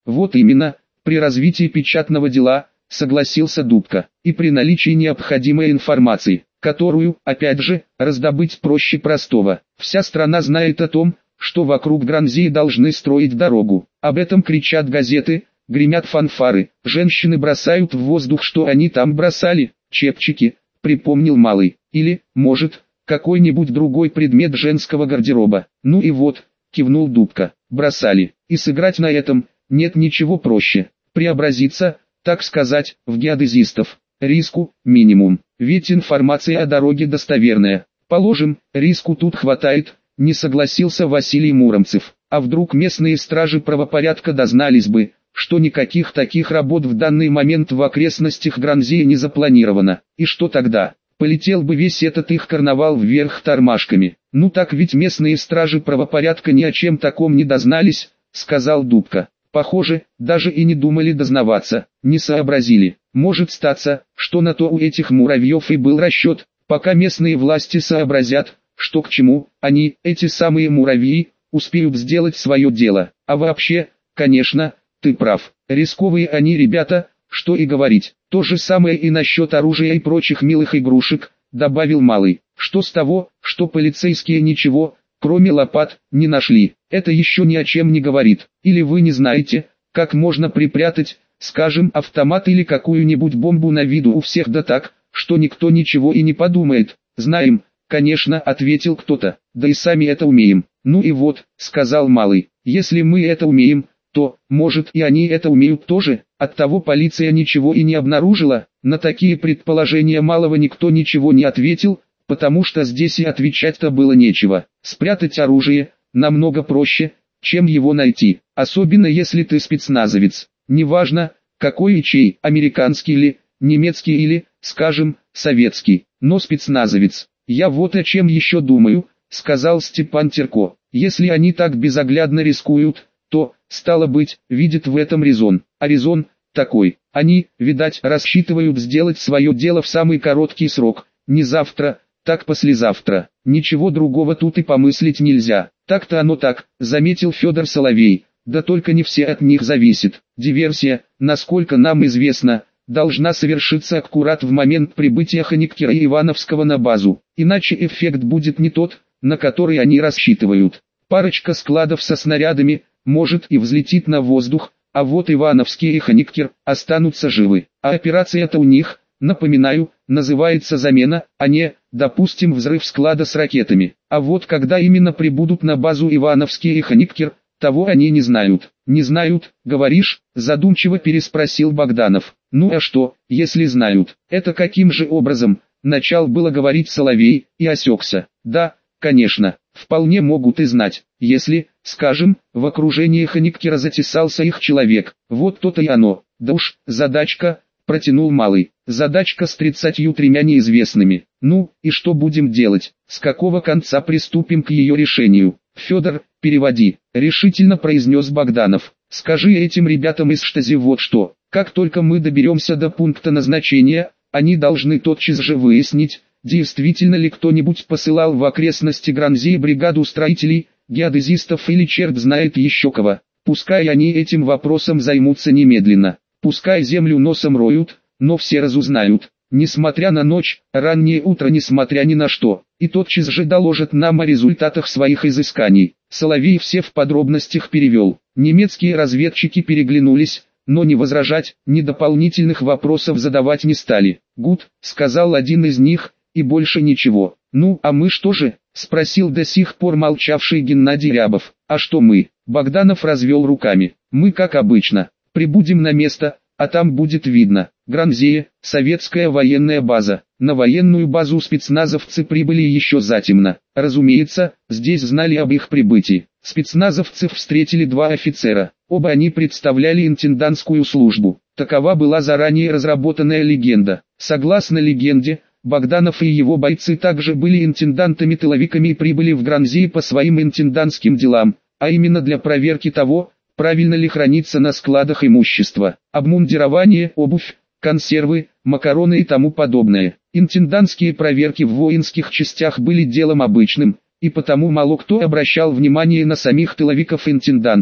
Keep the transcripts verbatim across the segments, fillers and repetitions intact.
Вот именно, при развитии печатного дела, согласился Дубка, и при наличии необходимой информации, которую, опять же, раздобыть проще простого. Вся страна знает о том, что вокруг Гранзии должны строить дорогу. Об этом кричат газеты, гремят фанфары, женщины бросают в воздух, что они там бросали, чепчики, припомнил Малый, или, может, какой-нибудь другой предмет женского гардероба. Ну и вот, кивнул Дубка, бросали, и сыграть на этом, нет ничего проще, преобразиться, так сказать, в геодезистов. Риску минимум, ведь информация о дороге достоверная. Положим, риску тут хватает, не согласился Василий Муромцев. А вдруг местные стражи правопорядка дознались бы, что никаких таких работ в данный момент в окрестностях Гранзии не запланировано. И что тогда? Полетел бы весь этот их карнавал вверх тормашками. Ну так ведь местные стражи правопорядка ни о чем таком не дознались, сказал Дубка. Похоже, даже и не думали дознаваться, не сообразили. Может статься, что на то у этих муравьев и был расчет, пока местные власти сообразят, что к чему, они, эти самые муравьи, успеют сделать свое дело. А вообще, конечно, ты прав, рисковые они ребята, что и говорить. То же самое и насчет оружия и прочих милых игрушек, добавил Малый. Что с того, что полицейские ничего, кроме лопат, не нашли, это еще ни о чем не говорит. Или вы не знаете, как можно припрятать, скажем, автомат или какую-нибудь бомбу на виду у всех, да так, что никто ничего и не подумает. Знаем, конечно, ответил кто-то, да и сами это умеем. Ну и вот, сказал Малый, если мы это умеем, то, может, и они это умеют тоже. Оттого полиция ничего и не обнаружила. На такие предположения Малого никто ничего не ответил, потому что здесь и отвечать-то было нечего. Спрятать оружие намного проще, чем его найти, особенно если ты спецназовец. Неважно, какой и чей, американский или, немецкий или, скажем, советский, но спецназовец. Я вот о чем еще думаю, сказал Степан Терко. Если они так безоглядно рискуют, то, стало быть, видят в этом резон. А резон такой: они, видать, рассчитывают сделать свое дело в самый короткий срок, не завтра, так послезавтра. Ничего другого тут и помыслить нельзя. Так-то оно так, заметил Федор Соловей, да только не все от них зависит. Диверсия, насколько нам известно, должна совершиться аккурат в момент прибытия Хониктера и Ивановского на базу, иначе эффект будет не тот, на который они рассчитывают. Парочка складов со снарядами, может, и взлетит на воздух, а вот Ивановский и Хониктер останутся живы. А операция-то у них, напоминаю, называется замена, а не, допустим, взрыв склада с ракетами. А вот когда именно прибудут на базу Ивановский и Хониктер, того они не знают. Не знают, говоришь, задумчиво переспросил Богданов. Ну а что, если знают? Это каким же образом? Начал было говорить Соловей, и осекся. Да, конечно, вполне могут и знать, если, скажем, в окружении Хониктера затесался их человек. Вот то-то и оно. Да уж, задачка, протянул Малый. Задачка с тридцатью тремя неизвестными. Ну, и что будем делать? С какого конца приступим к ее решению? Федор, переводи, решительно произнес Богданов. Скажи этим ребятам из штази вот что. Как только мы доберемся до пункта назначения, они должны тотчас же выяснить, действительно ли кто-нибудь посылал в окрестности Гранзии бригаду строителей, геодезистов или черт знает еще кого. Пускай они этим вопросом займутся немедленно. Пускай землю носом роют, но все разузнают, несмотря на ночь, раннее утро, несмотря ни на что, и тотчас же доложат нам о результатах своих изысканий. Соловей все в подробностях перевел. Немецкие разведчики переглянулись, но ни возражать, ни дополнительных вопросов задавать не стали. «Гуд», — сказал один из них, — «и больше ничего». «Ну, а мы что же?» — спросил до сих пор молчавший Геннадий Рябов. «А что мы?» — Богданов развел руками. «Мы, как обычно, прибудем на место, а там будет видно. Гранзия, советская военная база». На военную базу спецназовцы прибыли еще затемно. Разумеется, здесь знали об их прибытии. Спецназовцев встретили два офицера. Оба они представляли интендантскую службу. Такова была заранее разработанная легенда. Согласно легенде, Богданов и его бойцы также были интендантами-тыловиками и прибыли в Гранзию по своим интендантским делам, а именно для проверки того, правильно ли хранится на складах имущество, обмундирование, обувь, консервы, макароны и тому подобное. Интендантские проверки в воинских частях были делом обычным, и потому мало кто обращал внимание на самих тыловиков-интендантов.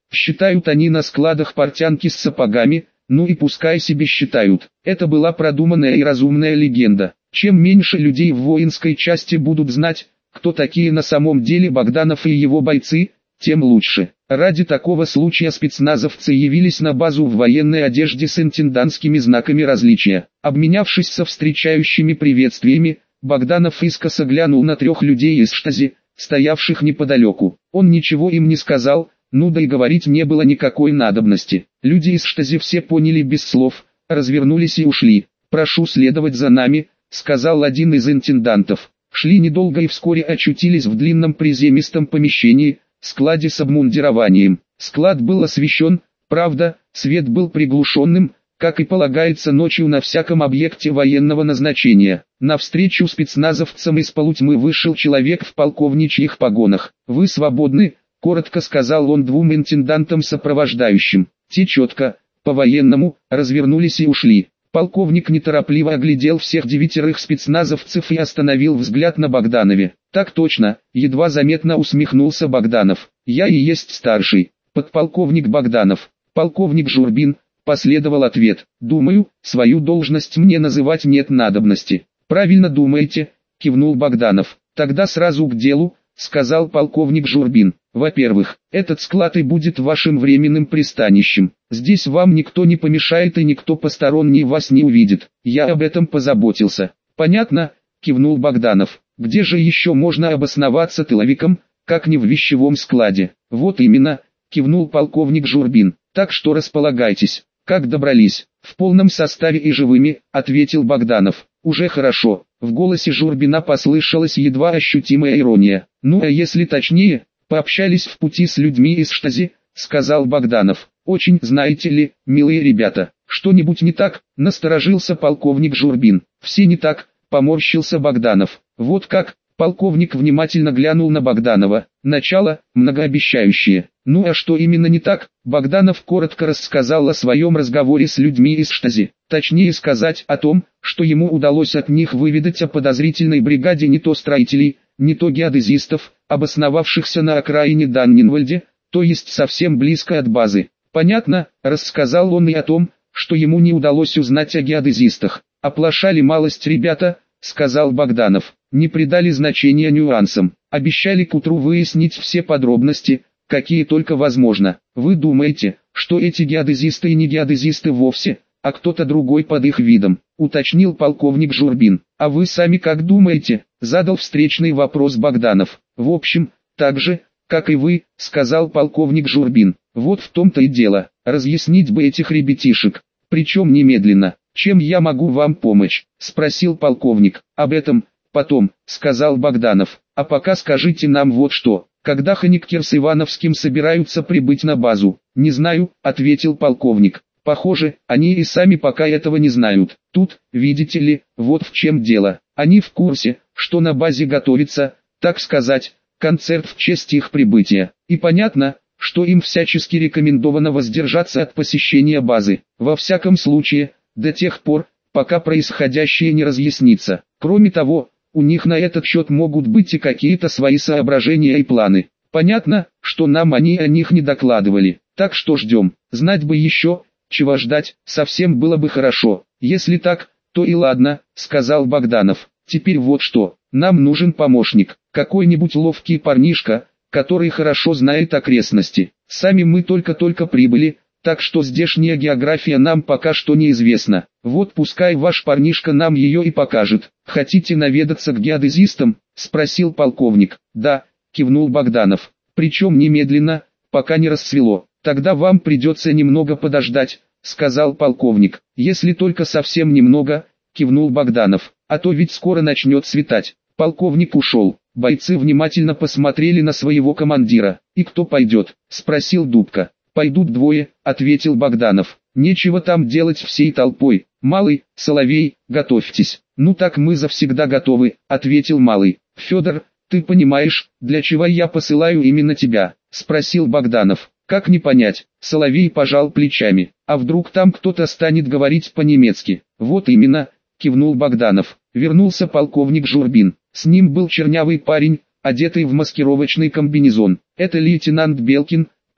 Считают они на складах портянки с сапогами, ну и пускай себе считают. Это была продуманная и разумная легенда. Чем меньше людей в воинской части будут знать, кто такие на самом деле Богданов и его бойцы, тем лучше. Ради такого случая спецназовцы явились на базу в военной одежде с интендантскими знаками различия. Обменявшись со встречающими приветствиями, Богданов искоса глянул на трех людей из штази, стоявших неподалеку. Он ничего им не сказал, ну да и говорить не было никакой надобности. Люди из штази все поняли без слов, развернулись и ушли. «Прошу следовать за нами», — сказал один из интендантов. Шли недолго и вскоре очутились в длинном приземистом помещении, складе с обмундированием. Склад был освещен, правда, свет был приглушенным, как и полагается ночью на всяком объекте военного назначения. Навстречу спецназовцам из полутьмы вышел человек в полковничьих погонах. «Вы свободны», — коротко сказал он двум интендантам сопровождающим. Те четко, по-военному, развернулись и ушли. Полковник неторопливо оглядел всех девятерых спецназовцев и остановил взгляд на Богданове. «Так точно», — едва заметно усмехнулся Богданов. «Я и есть старший, подполковник Богданов». «Полковник Журбин», — последовал ответ. «Думаю, свою должность мне называть нет надобности». «Правильно думаете», — кивнул Богданов. «Тогда сразу к делу», — сказал полковник Журбин. «Во-первых, этот склад и будет вашим временным пристанищем. Здесь вам никто не помешает и никто посторонний вас не увидит. Я об этом позаботился». «Понятно», — кивнул Богданов. «Где же еще можно обосноваться тыловиком, как не в вещевом складе?» «Вот именно», — кивнул полковник Журбин. «Так что располагайтесь». «Как добрались?» «В полном составе и живыми», — ответил Богданов. «Уже хорошо». В голосе Журбина послышалась едва ощутимая ирония. «Ну а если точнее, пообщались в пути с людьми из штази», — сказал Богданов. «Очень, знаете ли, милые ребята». «Что-нибудь не так?» — насторожился полковник Журбин. «Все не так», — поморщился Богданов. «Вот как?» — полковник внимательно глянул на Богданова. «Начало, многообещающее». «Ну а что именно не так?» Богданов коротко рассказал о своем разговоре с людьми из штази. Точнее сказать о том, что ему удалось от них выведать о подозрительной бригаде не то строителей, не то геодезистов, обосновавшихся на окраине Даннинвальде, то есть совсем близко от базы. Понятно, рассказал он и о том, что ему не удалось узнать о геодезистах. «Оплошали малость ребята», — сказал Богданов, — «не придали значения нюансам, обещали к утру выяснить все подробности, какие только возможно. Вы думаете, что эти геодезисты и не геодезисты вовсе, а кто-то другой под их видом?» — уточнил полковник Журбин. «А вы сами как думаете?» — задал встречный вопрос Богданов. «В общем, так же, как и вы», — сказал полковник Журбин. «Вот в том-то и дело, разъяснить бы этих ребятишек, причем немедленно». «Чем я могу вам помочь?» — спросил полковник. «Об этом потом», — сказал Богданов. «А пока скажите нам вот что. Когда Хониккер с Ивановским собираются прибыть на базу?» «Не знаю», — ответил полковник. «Похоже, они и сами пока этого не знают. Тут, видите ли, вот в чем дело. Они в курсе, что на базе готовится, так сказать, концерт в честь их прибытия. И понятно, что им всячески рекомендовано воздержаться от посещения базы. Во всяком случае, до тех пор, пока происходящее не разъяснится. Кроме того, у них на этот счет могут быть и какие-то свои соображения и планы. Понятно, что нам они о них не докладывали. Так что ждем. Знать бы еще, чего ждать, совсем было бы хорошо. Если так, то и ладно», — сказал Богданов. «Теперь вот что. Нам нужен помощник. Какой-нибудь ловкий парнишка, который хорошо знает окрестности. Сами мы только-только прибыли, так что здешняя география нам пока что неизвестна. Вот пускай ваш парнишка нам ее и покажет». «Хотите наведаться к геодезистам?» — спросил полковник. «Да», — кивнул Богданов. «Причем немедленно, пока не расцвело». «Тогда вам придется немного подождать», — сказал полковник. «Если только совсем немного», — кивнул Богданов. «А то ведь скоро начнет светать». Полковник ушел. Бойцы внимательно посмотрели на своего командира. «И кто пойдет?» — спросил Дубка. «Пойдут двое», — ответил Богданов. «Нечего там делать всей толпой. Малый, Соловей, готовьтесь». «Ну так мы завсегда готовы», — ответил Малый. «Федор, ты понимаешь, для чего я посылаю именно тебя?» — спросил Богданов. «Как не понять?» — Соловей пожал плечами. «А вдруг там кто-то станет говорить по-немецки?» «Вот именно», — кивнул Богданов. Вернулся полковник Журбин. С ним был чернявый парень, одетый в маскировочный комбинезон. «Это лейтенант Белкин», —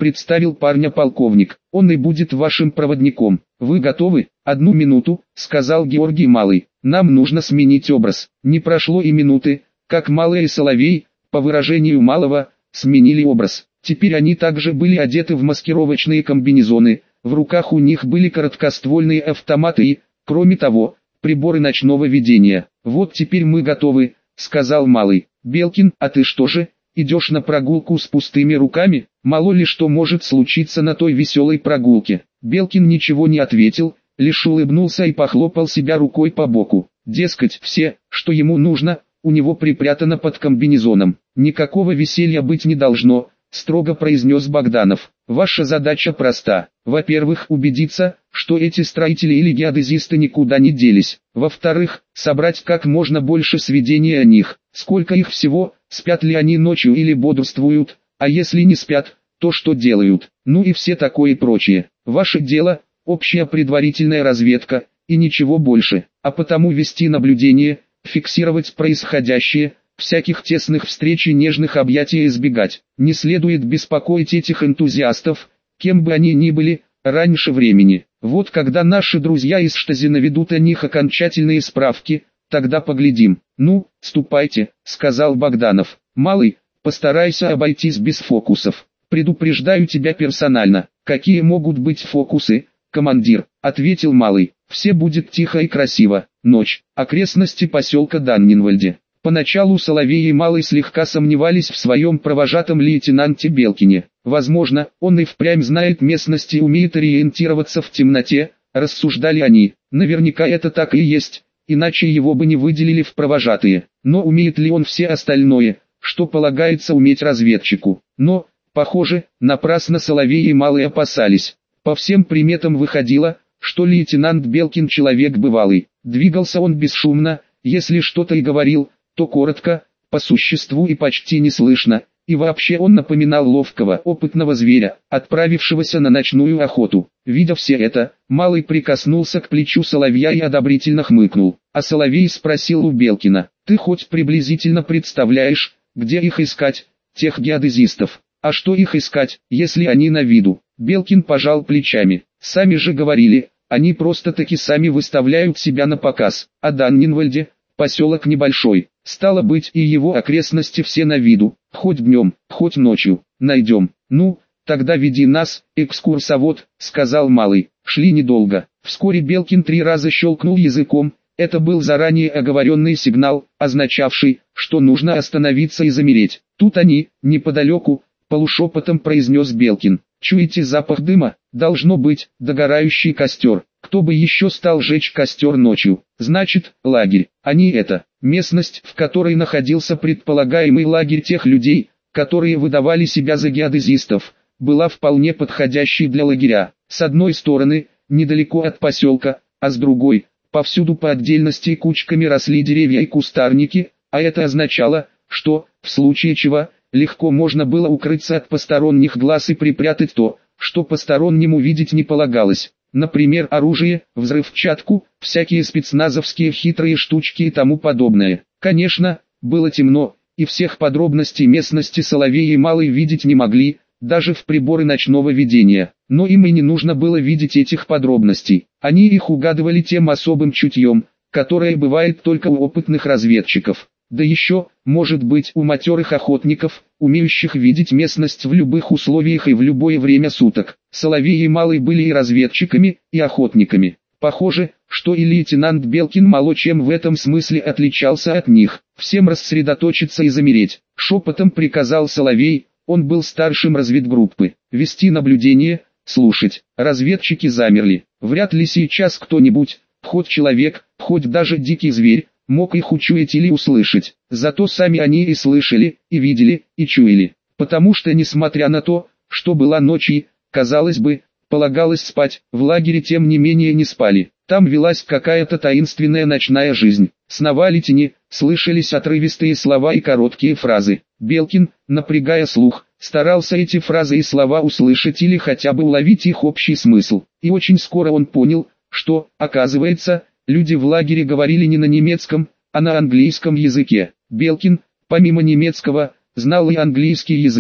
представил парня полковник. Он и будет вашим проводником. Вы готовы? Одну минуту, сказал Георгий Малый. Нам нужно сменить образ. Не прошло и минуты, как Малый и Соловей, по выражению Малого, сменили образ. Теперь они также были одеты в маскировочные комбинезоны, в руках у них были короткоствольные автоматы и, кроме того, приборы ночного видения. «Вот теперь мы готовы», — сказал Малый. «Белкин, а ты что же, идешь на прогулку с пустыми руками? Мало ли что может случиться на той веселой прогулке». Белкин ничего не ответил, лишь улыбнулся и похлопал себя рукой по боку. Дескать, все, что ему нужно, у него припрятано под комбинезоном. «Никакого веселья быть не должно», — строго произнес Богданов. «Ваша задача проста. Во-первых, убедиться, что эти строители или геодезисты никуда не делись. Во-вторых, собрать как можно больше сведений о них. Сколько их всего, спят ли они ночью или бодрствуют, а если не спят, то что делают, ну и все такое и прочее. Ваше дело — общая предварительная разведка, и ничего больше, а потому вести наблюдение, фиксировать происходящее, всяких тесных встреч и нежных объятий избегать. Не следует беспокоить этих энтузиастов, кем бы они ни были, раньше времени. Вот когда наши друзья из Штази наведут о них окончательные справки, тогда поглядим». «Ну, ступайте», — сказал Богданов. «Малый, постарайся обойтись без фокусов. Предупреждаю тебя персонально». «Какие могут быть фокусы, командир?» — ответил Малый. «Все будет тихо и красиво. Ночь. Окрестности поселка Даннинвальде». Поначалу Соловей и Малый слегка сомневались в своем провожатом лейтенанте Белкине. Возможно, он и впрямь знает местности и умеет ориентироваться в темноте, рассуждали они. Наверняка это так и есть, иначе его бы не выделили в провожатые. Но умеет ли он все остальное, что полагается уметь разведчику? Но, похоже, напрасно Соловей и Малый опасались. По всем приметам выходило, что лейтенант Белкин человек бывалый. Двигался он бесшумно, если что-то и говорил, то коротко, по существу и почти неслышно, и вообще он напоминал ловкого, опытного зверя, отправившегося на ночную охоту. Видя все это, Малый прикоснулся к плечу Соловья и одобрительно хмыкнул, а Соловей спросил у Белкина: «Ты хоть приблизительно представляешь, где их искать, тех геодезистов? А что их искать, если они на виду?» Белкин пожал плечами. «Сами же говорили, они просто-таки сами выставляют себя на показ, а Даннинвальде — поселок небольшой, стало быть и его окрестности все на виду, хоть днем, хоть ночью, найдем». «Ну, тогда веди нас, экскурсовод», — сказал Малый. Шли недолго. Вскоре Белкин три раза щелкнул языком, это был заранее оговоренный сигнал, означавший, что нужно остановиться и замереть. Тут они, неподалеку, полушепотом произнес Белкин. «Чуете запах дыма? Должно быть, догорающий костер. Кто бы еще стал жечь костер ночью? Значит, лагерь. Они это, местность, в которой находился предполагаемый лагерь тех людей, которые выдавали себя за геодезистов, была вполне подходящей для лагеря. С одной стороны, недалеко от поселка, а с другой, повсюду по отдельности кучками росли деревья и кустарники, а это означало, что, в случае чего, легко можно было укрыться от посторонних глаз и припрятать то, что постороннему видеть не полагалось. Например, оружие, взрывчатку, всякие спецназовские хитрые штучки и тому подобное. Конечно, было темно, и всех подробностей местности Соловей и Малый видеть не могли, даже в приборы ночного видения. Но им и не нужно было видеть этих подробностей. Они их угадывали тем особым чутьем, которое бывает только у опытных разведчиков. Да еще, может быть, у матерых охотников, умеющих видеть местность в любых условиях и в любое время суток. Соловей и Малый были и разведчиками, и охотниками. Похоже, что и лейтенант Белкин мало чем в этом смысле отличался от них. «Всем рассредоточиться и замереть», — шепотом приказал Соловей, он был старшим разведгруппы. «Вести наблюдение, слушать». Разведчики замерли. Вряд ли сейчас кто-нибудь, хоть человек, хоть даже дикий зверь, мог их учуять или услышать. Зато сами они и слышали, и видели, и чуяли. Потому что несмотря на то, что была ночь и, казалось бы, полагалось спать, в лагере тем не менее не спали. Там велась какая-то таинственная ночная жизнь. Сновали тени, слышались отрывистые слова и короткие фразы. Белкин, напрягая слух, старался эти фразы и слова услышать или хотя бы уловить их общий смысл. И очень скоро он понял, что, оказывается, люди в лагере говорили не на немецком, а на английском языке. Белкин, помимо немецкого, знал и английский язык,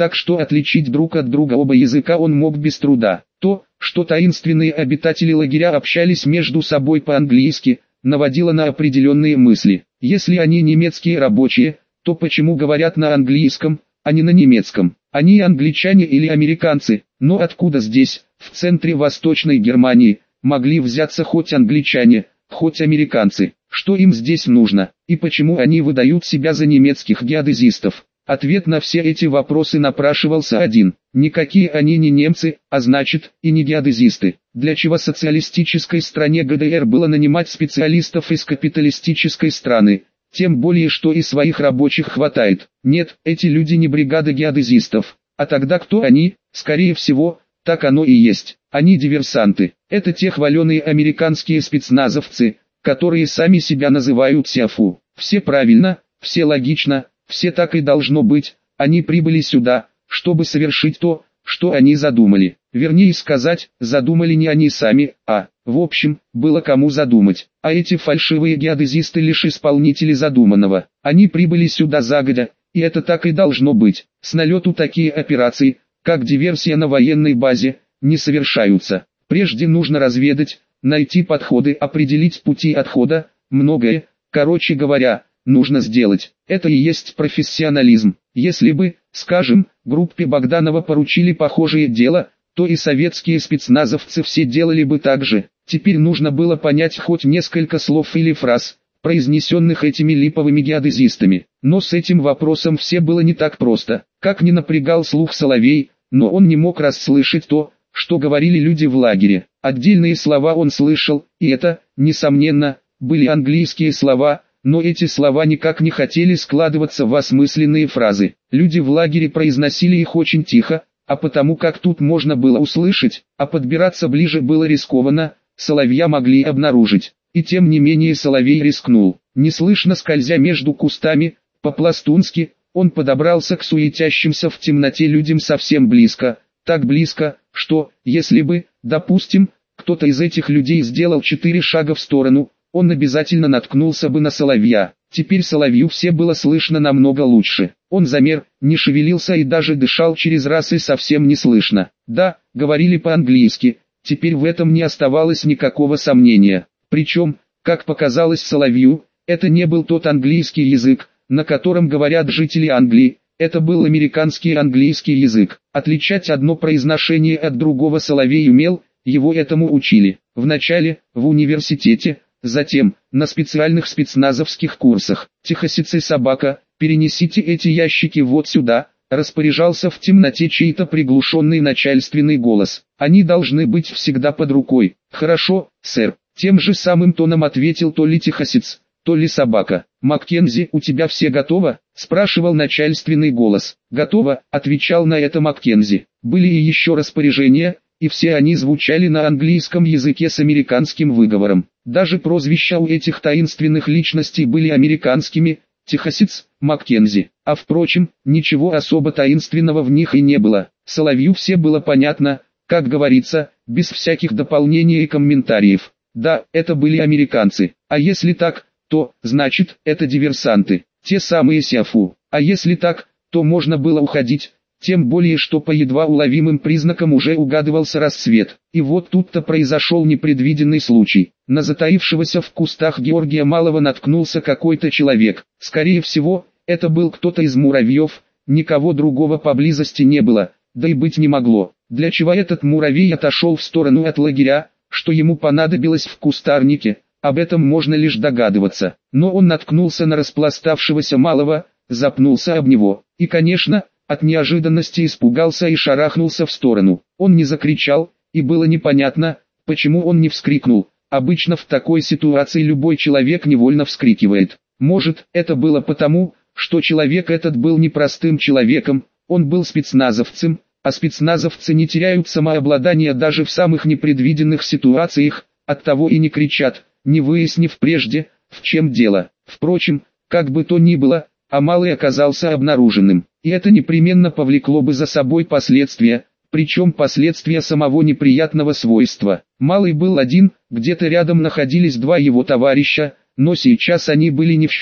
так что отличить друг от друга оба языка он мог без труда. То, что таинственные обитатели лагеря общались между собой по-английски, наводило на определенные мысли. Если они немецкие рабочие, то почему говорят на английском, а не на немецком? Они англичане или американцы, но откуда здесь, в центре Восточной Германии, могли взяться хоть англичане, хоть американцы? Что им здесь нужно, и почему они выдают себя за немецких геодезистов? Ответ на все эти вопросы напрашивался один. Никакие они не немцы, а значит, и не геодезисты. Для чего социалистической стране ГДР было нанимать специалистов из капиталистической страны? Тем более, что и своих рабочих хватает. Нет, эти люди не бригада геодезистов. А тогда кто они? Скорее всего, так оно и есть. Они диверсанты. Это те хваленые американские спецназовцы, которые сами себя называют СИАФУ. Все правильно, все логично, все так и должно быть. Они прибыли сюда, чтобы совершить то, что они задумали. Вернее сказать, задумали не они сами, а, в общем, было кому задумать. А эти фальшивые геодезисты лишь исполнители задуманного. Они прибыли сюда загодя, и это так и должно быть. С налету такие операции, как диверсия на военной базе, не совершаются. Прежде нужно разведать, найти подходы, определить пути отхода, многое, короче говоря, нужно сделать. Это и есть профессионализм. Если бы, скажем, группе Богданова поручили похожее дело, то и советские спецназовцы все делали бы так же. Теперь нужно было понять хоть несколько слов или фраз, произнесенных этими липовыми геодезистами. Но с этим вопросом все было не так просто. Как ни напрягал слух Соловей, но он не мог расслышать то, что говорили люди в лагере. Отдельные слова он слышал, и это, несомненно, были английские слова, но эти слова никак не хотели складываться в осмысленные фразы. Люди в лагере произносили их очень тихо, а потому как тут можно было услышать, а подбираться ближе было рискованно, Соловья могли обнаружить. И тем не менее Соловей рискнул. Неслышно скользя между кустами, по-пластунски, он подобрался к суетящимся в темноте людям совсем близко, так близко, что, если бы, допустим, кто-то из этих людей сделал четыре шага в сторону, он обязательно наткнулся бы на Соловья. Теперь Соловью все было слышно намного лучше. Он замер, не шевелился и даже дышал через раз и совсем не слышно. Да, говорили по-английски, теперь в этом не оставалось никакого сомнения. Причем, как показалось Соловью, это не был тот английский язык, на котором говорят жители Англии, это был американский английский язык. Отличать одно произношение от другого Соловей умел, его этому учили. Вначале, в университете, затем, на специальных спецназовских курсах. «Тихосицы, собака, перенесите эти ящики вот сюда», распоряжался в темноте чей-то приглушенный начальственный голос. «Они должны быть всегда под рукой». «Хорошо, сэр», тем же самым тоном ответил то ли тихосец, то ли собака. «Маккензи, у тебя все готово?» спрашивал начальственный голос. «Готово», отвечал на это Маккензи. Были и еще распоряжения, и все они звучали на английском языке с американским выговором. Даже прозвища у этих таинственных личностей были американскими: Тихосец, Маккензи. А впрочем, ничего особо таинственного в них и не было. Соловью все было понятно, как говорится, без всяких дополнений и комментариев. Да, это были американцы. А если так, то, значит, это диверсанты. Те самые СИАФУ. А если так, то можно было уходить. Тем более, что по едва уловимым признакам уже угадывался рассвет. И вот тут-то произошел непредвиденный случай. На затаившегося в кустах Георгия Малого наткнулся какой-то человек. Скорее всего, это был кто-то из муравьев, никого другого поблизости не было, да и быть не могло. Для чего этот муравей отошел в сторону от лагеря, что ему понадобилось в кустарнике, об этом можно лишь догадываться. Но он наткнулся на распластавшегося Малого, запнулся об него, и, конечно, от неожиданности испугался и шарахнулся в сторону. Он не закричал, и было непонятно, почему он не вскрикнул. Обычно в такой ситуации любой человек невольно вскрикивает. Может, это было потому, что человек этот был не простым человеком, он был спецназовцем, а спецназовцы не теряют самообладания даже в самых непредвиденных ситуациях, оттого и не кричат, не выяснив прежде, в чем дело. Впрочем, как бы то ни было, а Малый оказался обнаруженным, и это непременно повлекло бы за собой последствия, причем последствия самого неприятного свойства. Малый был один, где-то рядом находились два его товарища, но сейчас они были не в счет,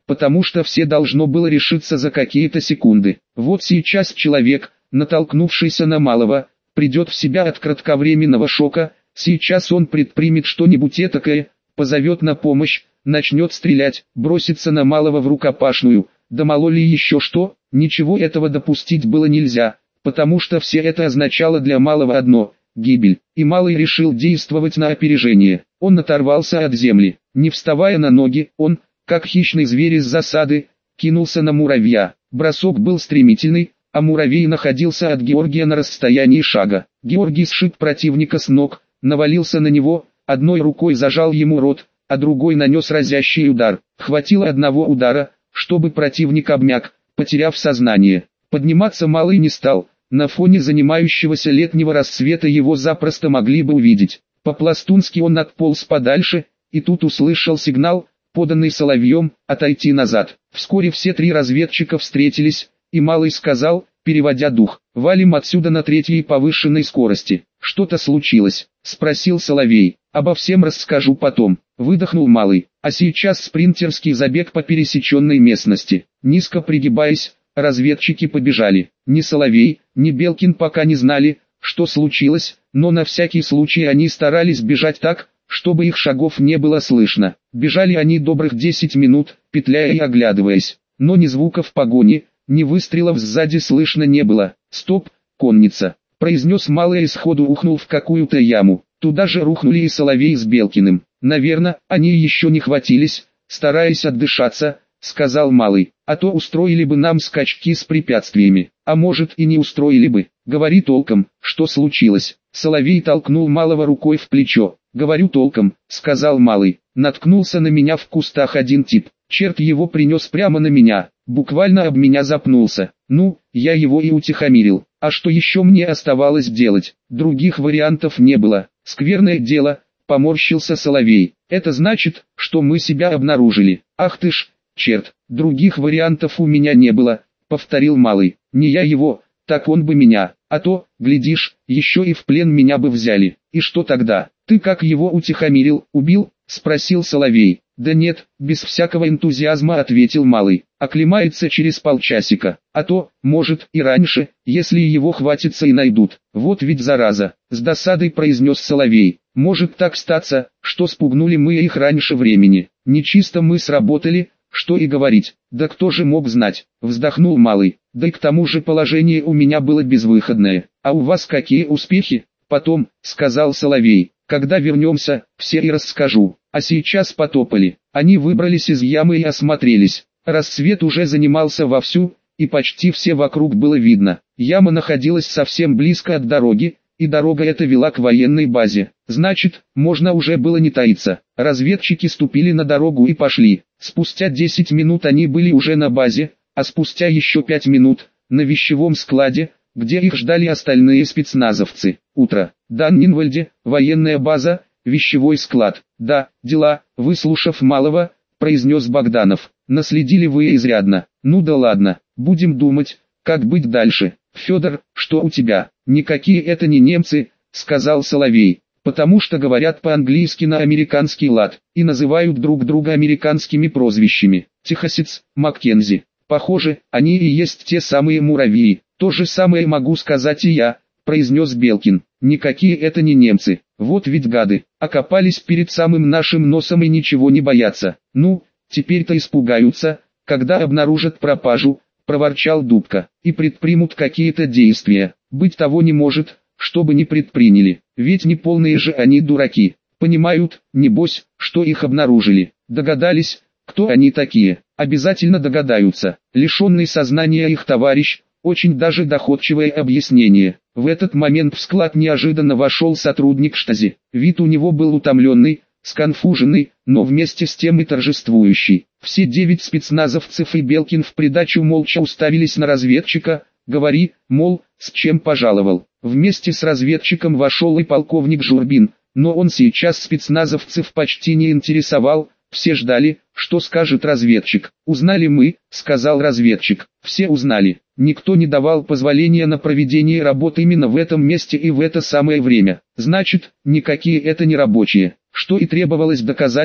потому что все должно было решиться за какие-то секунды. Вот сейчас человек, натолкнувшийся на Малого, придет в себя от кратковременного шока, сейчас он предпримет что-нибудь этакое, позовет на помощь, начнет стрелять, бросится на Малого в рукопашную, да мало ли еще что, ничего этого допустить было нельзя, потому что все это означало для Малого одно – гибель, и Малый решил действовать на опережение. Он оторвался от земли, не вставая на ноги, он, как хищный зверь из засады, кинулся на муравья. Бросок был стремительный, а муравей находился от Георгия на расстоянии шага. Георгий сшиб противника с ног, навалился на него, одной рукой зажал ему рот, а другой нанес разящий удар. Хватило одного удара, чтобы противник обмяк, потеряв сознание. Подниматься Малый не стал, на фоне занимающегося летнего рассвета его запросто могли бы увидеть. По-пластунски он отполз подальше, и тут услышал сигнал, поданный соловьем, отойти назад. Вскоре все три разведчика встретились, и Малый сказал, переводя дух: «Валим отсюда на третьей повышенной скорости». «Что-то случилось?» — спросил Соловей. «Обо всем расскажу потом», — выдохнул Малый. «А сейчас спринтерский забег по пересеченной местности». Низко пригибаясь, разведчики побежали. Ни Соловей, ни Белкин пока не знали, что случилось, но на всякий случай они старались бежать так, чтобы их шагов не было слышно. Бежали они добрых десять минут, петляя и оглядываясь, но ни звука в погоне, ни выстрелов сзади слышно не было. «Стоп, конница!» — произнес Малый и сходу ухнул в какую-то яму. Туда же рухнули и Соловей с Белкиным. «Наверное, они еще не хватились, стараясь отдышаться», — сказал Малый. «А то устроили бы нам скачки с препятствиями, а может и не устроили бы. Говори толком, что случилось». Соловей толкнул Малого рукой в плечо. «Говорю толком», — сказал Малый. «Наткнулся на меня в кустах один тип. Черт его принес прямо на меня, буквально об меня запнулся. Ну, я его и утихомирил. А что еще мне оставалось делать? Других вариантов не было. Скверное дело», — поморщился Соловей. «Это значит, что мы себя обнаружили». «Ах ты ж, черт, других вариантов у меня не было», — повторил Малый. «Не я его, так он бы меня, а то, глядишь, еще и в плен меня бы взяли. И что тогда? Ты как его утихомирил, убил?» — спросил Соловей. «Да нет», — без всякого энтузиазма ответил Малый. «Оклемается через полчасика, а то, может, и раньше, если его хватится и найдут. Вот ведь зараза», — с досадой произнес Соловей. «Может так статься, что спугнули мы их раньше времени. Нечисто мы сработали, что и говорить. Да кто же мог знать?» — вздохнул Малый. «Да и к тому же положение у меня было безвыходное. А у вас какие успехи?» «Потом», — сказал Соловей. «Когда вернемся, все и расскажу. А сейчас потопали». Они выбрались из ямы и осмотрелись. Рассвет уже занимался вовсю, и почти все вокруг было видно. Яма находилась совсем близко от дороги, и дорога эта вела к военной базе. Значит, можно уже было не таиться. Разведчики ступили на дорогу и пошли. Спустя десять минут они были уже на базе, а спустя еще пять минут – на вещевом складе, где их ждали остальные спецназовцы. Утро. Даннинвальде, военная база, вещевой склад. «Да, дела», — выслушав Малого, произнес Богданов. «Наследили вы изрядно. Ну да ладно, будем думать, как быть дальше. Федор, что у тебя?» «Никакие это не немцы», — сказал Соловей, «потому что говорят по-английски на американский лад, и называют друг друга американскими прозвищами. Техасец, Маккензи. Похоже, они и есть те самые муравьи. То же самое могу сказать и я», — произнес Белкин. «Никакие это не немцы. Вот ведь гады, окопались перед самым нашим носом и ничего не боятся. Ну, теперь-то испугаются, когда обнаружат пропажу», — проворчал Дубка, «и предпримут какие-то действия. Быть того не может, чтобы не предприняли, ведь не полные же они дураки. Понимают, небось, что их обнаружили. Догадались, кто они такие. Обязательно догадаются. Лишенный сознания их товарищ, очень даже доходчивое объяснение». В этот момент в склад неожиданно вошел сотрудник штази. Вид у него был утомленный, сконфуженный, но вместе с тем и торжествующий. Все девять спецназовцев и Белкин в придачу молча уставились на разведчика. «Говори, мол, с чем пожаловал». Вместе с разведчиком вошел и полковник Журбин, но он сейчас спецназовцев почти не интересовал. Все ждали, что скажет разведчик. «Узнали мы», — сказал разведчик. «Все узнали. Никто не давал позволения на проведение работ именно в этом месте и в это самое время. Значит, никакие это не рабочие». Что и требовалось доказать,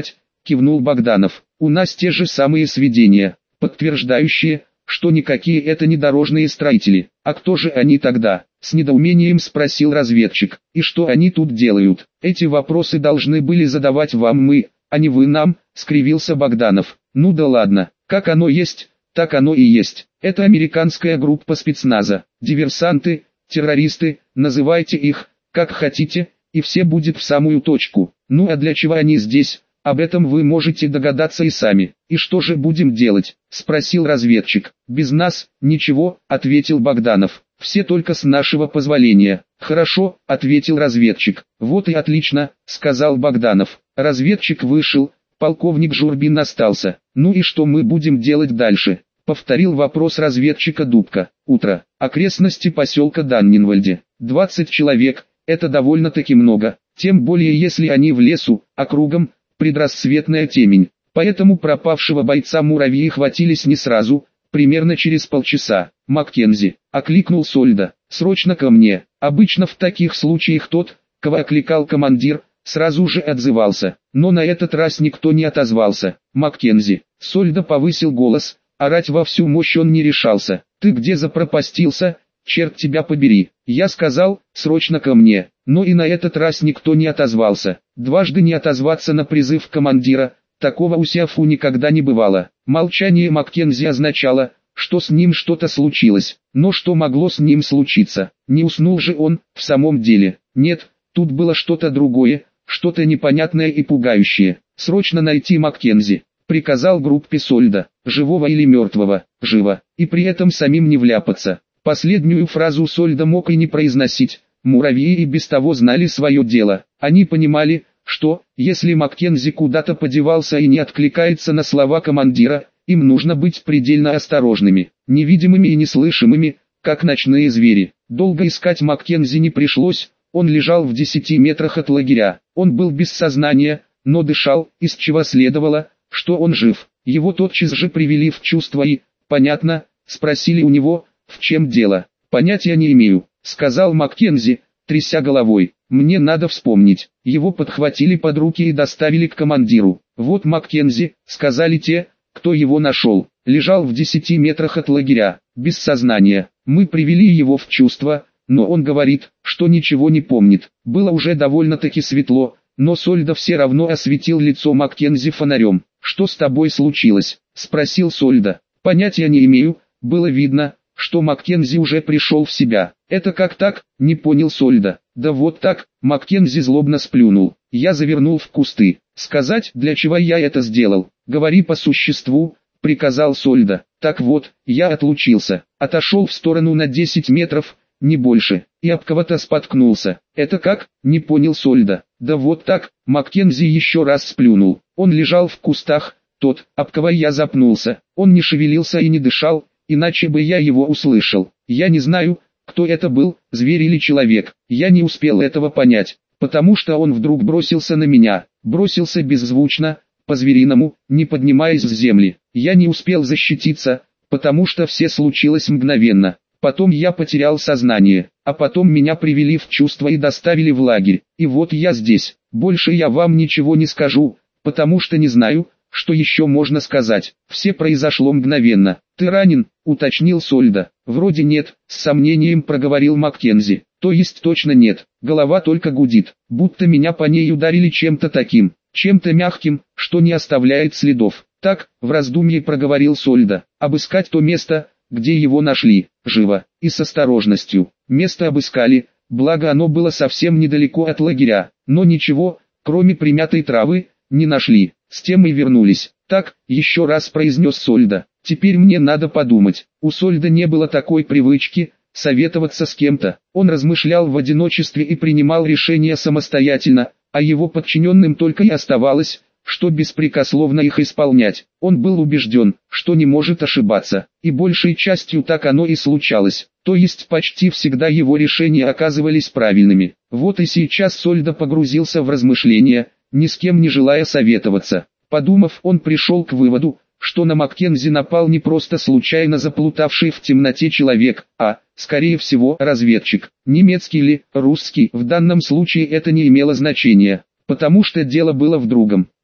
кивнул Богданов. У нас те же самые сведения, подтверждающие, что никакие это не дорожные строители. А кто же они тогда? С недоумением спросил разведчик. И что они тут делают? Эти вопросы должны были задавать вам мы, а не вы нам, скривился Богданов. Ну да ладно, как оно есть, так оно и есть. Это американская группа спецназа, диверсанты, террористы, называйте их, как хотите, и все будет в самую точку. Ну а для чего они здесь? Об этом вы можете догадаться и сами. И что же будем делать? Спросил разведчик. Без нас, ничего, ответил Богданов. Все только с нашего позволения. Хорошо, ответил разведчик. Вот и отлично, сказал Богданов. Разведчик вышел, полковник Журбин остался. Ну и что мы будем делать дальше? Повторил вопрос разведчика Дубка. Утро. Окрестности поселка Даннинвальде. двадцать человек, это довольно-таки много. Тем более если они в лесу, а кругом предрассветная темень. Поэтому пропавшего бойца муравьи хватились не сразу, примерно через полчаса. Маккензи окликнул Сольда. Срочно ко мне. Обычно в таких случаях тот, кого окликал командир, сразу же отзывался. Но на этот раз никто не отозвался. Маккензи. Сольда повысил голос. Орать во всю мощь он не решался. «Ты где запропастился? Черт тебя побери!» Я сказал, срочно ко мне. Но и на этот раз никто не отозвался. Дважды не отозваться на призыв командира, такого у Сиафу никогда не бывало. Молчание Маккензи означало, что с ним что-то случилось. Но что могло с ним случиться? Не уснул же он, в самом деле. Нет, тут было что-то другое, что-то непонятное и пугающее. «Срочно найти Маккензи», — приказал группе Сольда, живого или мертвого, живо, и при этом самим не вляпаться. Последнюю фразу Сольда мог и не произносить, муравьи и без того знали свое дело. Они понимали, что, если Маккензи куда-то подевался и не откликается на слова командира, им нужно быть предельно осторожными, невидимыми и неслышимыми, как ночные звери. Долго искать Маккензи не пришлось, он лежал в десяти метрах от лагеря. Он был без сознания, но дышал, из чего следовало, что он жив. Его тотчас же привели в чувство и, понятно, спросили у него, в чем дело. «Понятия не имею», — сказал Маккензи, тряся головой. «Мне надо вспомнить». Его подхватили под руки и доставили к командиру. «Вот Маккензи», — сказали те, кто его нашел. Лежал в десяти метрах от лагеря, без сознания. Мы привели его в чувство, но он говорит, что ничего не помнит. Было уже довольно-таки светло, но Сольда все равно осветил лицо Маккензи фонарем. «Что с тобой случилось?» — спросил Сольда. «Понятия не имею, было видно, что Маккензи уже пришел в себя». «Это как так?» — не понял Сольда. «Да вот так», — Маккензи злобно сплюнул. «Я завернул в кусты. Сказать, для чего я это сделал?» «Говори по существу», — приказал Сольда. «Так вот, я отлучился, отошел в сторону на десять метров, не больше, и об кого-то споткнулся». «Это как?» — не понял Сольда. «Да вот так», — Маккензи еще раз сплюнул. «Он лежал в кустах, тот, об кого я запнулся. Он не шевелился и не дышал, иначе бы я его услышал. Я не знаю, кто это был, зверь или человек. Я не успел этого понять, потому что он вдруг бросился на меня, бросился беззвучно, по-звериному, не поднимаясь с земли. Я не успел защититься, потому что все случилось мгновенно. Потом я потерял сознание, а потом меня привели в чувство и доставили в лагерь. И вот я здесь. Больше я вам ничего не скажу, потому что не знаю, что еще можно сказать. Все произошло мгновенно. Ты ранен?» — уточнил Сольда. «Вроде нет», — с сомнением проговорил Маккензи. «То есть точно нет. Голова только гудит, будто меня по ней ударили чем-то таким, чем-то мягким, что не оставляет следов». «Так», — в раздумье проговорил Сольда, — «обыскать то место, где его нашли, живо, и с осторожностью». Место обыскали, благо оно было совсем недалеко от лагеря, но ничего, кроме примятой травы, не нашли. С тем и вернулись. «Так», — еще раз произнес Сольда, — «теперь мне надо подумать». У Сольда не было такой привычки советоваться с кем-то. Он размышлял в одиночестве и принимал решения самостоятельно, а его подчиненным только и оставалось, что беспрекословно их исполнять. Он был убежден, что не может ошибаться, и большей частью так оно и случалось, то есть почти всегда его решения оказывались правильными. Вот и сейчас Сольда погрузился в размышления, ни с кем не желая советоваться. Подумав, он пришел к выводу, что на Маккензи напал не просто случайно заплутавший в темноте человек, а, скорее всего, разведчик. Немецкий или русский, в данном случае это не имело значения, потому что дело было в другом.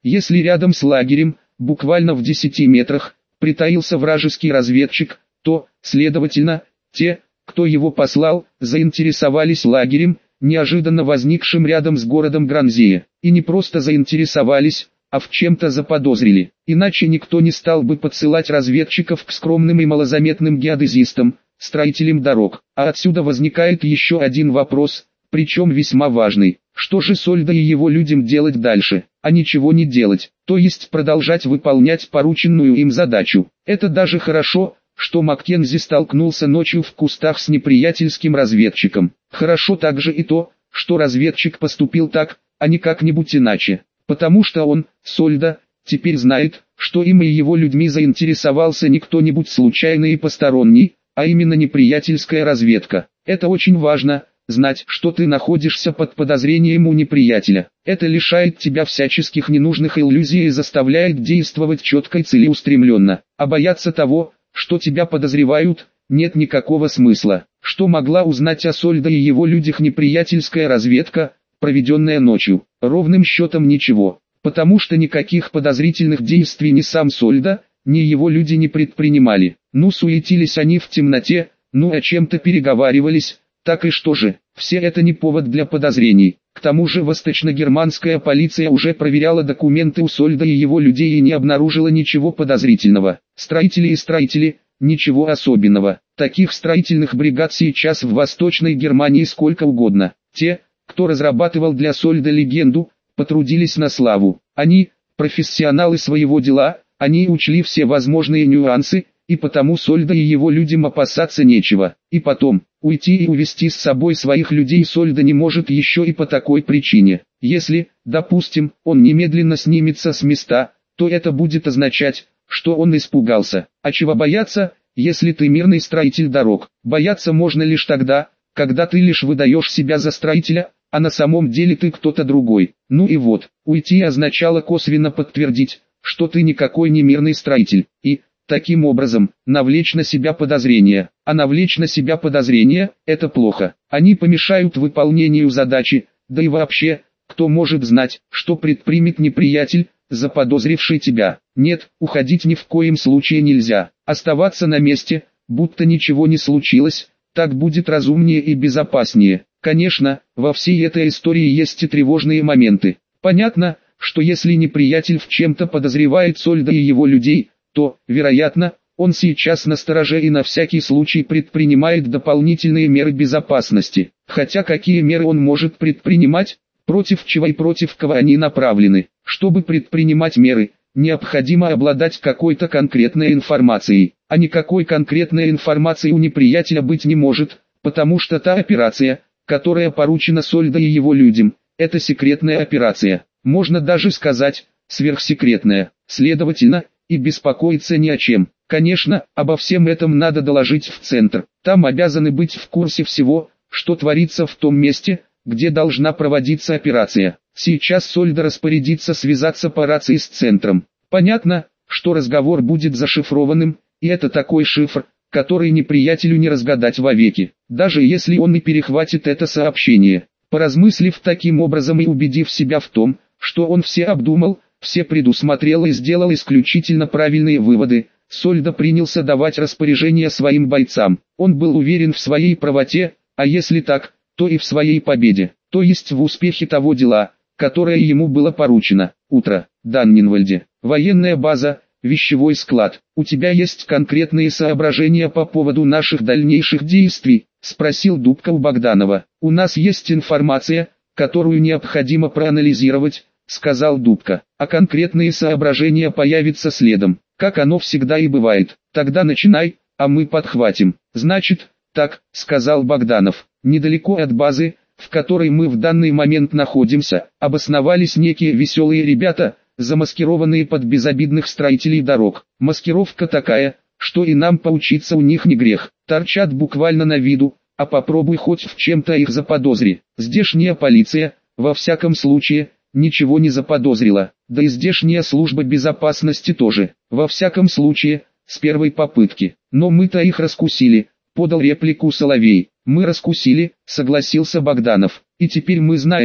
Если рядом с лагерем, буквально в десяти метрах, притаился вражеский разведчик, то, следовательно, те, кто его послал, заинтересовались лагерем, неожиданно возникшим рядом с городом Гранзея, и не просто заинтересовались, а в чем-то заподозрили. Иначе никто не стал бы подсылать разведчиков к скромным и малозаметным геодезистам, строителям дорог. А отсюда возникает еще один вопрос, причем весьма важный. Что же Сольдо и его людям делать дальше? А ничего не делать, то есть продолжать выполнять порученную им задачу. Это даже хорошо, что Маккензи столкнулся ночью в кустах с неприятельским разведчиком. Хорошо также и то, что разведчик поступил так, а не как-нибудь иначе. Потому что он, Сольдо, теперь знает, что им и его людьми заинтересовался не кто-нибудь случайный и посторонний, а именно неприятельская разведка. Это очень важно, знать, что ты находишься под подозрением у неприятеля. Это лишает тебя всяческих ненужных иллюзий и заставляет действовать четко и целеустремленно. А бояться того, что тебя подозревают, нет никакого смысла. Что могла узнать о Сольдо и его людях неприятельская разведка, проведенная ночью? Ровным счетом ничего, потому что никаких подозрительных действий ни сам Сольдо, ни его люди не предпринимали. Ну, суетились они в темноте, ну о чем-то переговаривались, так и что же, все это не повод для подозрений. К тому же восточно-германская полиция уже проверяла документы у Сольдо и его людей и не обнаружила ничего подозрительного. Строители и строители, ничего особенного. Таких строительных бригад сейчас в Восточной Германии сколько угодно. Те, кто разрабатывал для Сольдо легенду, потрудились на славу. Они, профессионалы своего дела, они учли все возможные нюансы, и потому Сольдо и его людям опасаться нечего. И потом, уйти и увести с собой своих людей Сольдо не может еще и по такой причине. Если, допустим, он немедленно снимется с места, то это будет означать, что он испугался. А чего бояться, если ты мирный строитель дорог? Бояться можно лишь тогда, когда ты лишь выдаешь себя за строителя, а на самом деле ты кто-то другой. Ну и вот, уйти означало косвенно подтвердить, что ты никакой не мирный строитель, и, таким образом, навлечь на себя подозрения. А навлечь на себя подозрения – это плохо. Они помешают выполнению задачи, да и вообще, кто может знать, что предпримет неприятель, заподозривший тебя. Нет, уходить ни в коем случае нельзя. Оставаться на месте, будто ничего не случилось, так будет разумнее и безопаснее. Конечно, во всей этой истории есть и тревожные моменты. Понятно, что если неприятель в чем-то подозревает Сольдо и его людей, то, вероятно, он сейчас настороже и на всякий случай предпринимает дополнительные меры безопасности. Хотя какие меры он может предпринимать, против чего и против кого они направлены? Чтобы предпринимать меры, необходимо обладать какой-то конкретной информацией. А никакой конкретной информации у неприятеля быть не может, потому что та операция, которая поручена Сольдо и его людям, это секретная операция. Можно даже сказать, сверхсекретная. Следовательно, и беспокоиться ни о чем. Конечно, обо всем этом надо доложить в центр. Там обязаны быть в курсе всего, что творится в том месте, где должна проводиться операция. Сейчас Сольдо распорядится связаться по рации с центром. Понятно, что разговор будет зашифрованным, и это такой шифр, который неприятелю не разгадать вовеки, даже если он и перехватит это сообщение. Поразмыслив таким образом и убедив себя в том, что он все обдумал, все предусмотрел и сделал исключительно правильные выводы, Сольдо принялся давать распоряжения своим бойцам. Он был уверен в своей правоте, а если так, то и в своей победе, то есть в успехе того дела, которое ему было поручено. Утро, Даннинвальде, военная база, вещевой склад. У тебя есть конкретные соображения по поводу наших дальнейших действий? Спросил Дубка у Богданова. У нас есть информация, которую необходимо проанализировать, сказал Дубка, а конкретные соображения появятся следом, как оно всегда и бывает. Тогда начинай, а мы подхватим. Значит, так, сказал Богданов, недалеко от базы, в которой мы в данный момент находимся, обосновались некие веселые ребята, замаскированные под безобидных строителей дорог. Маскировка такая, что и нам поучиться у них не грех. Торчат буквально на виду, а попробуй хоть в чем-то их заподозри. Здешняя полиция, во всяком случае, ничего не заподозрила, да и здешняя служба безопасности тоже, во всяком случае, с первой попытки. Но мы-то их раскусили, подал реплику Соловей. Мы раскусили, согласился Богданов, и теперь мы знаем,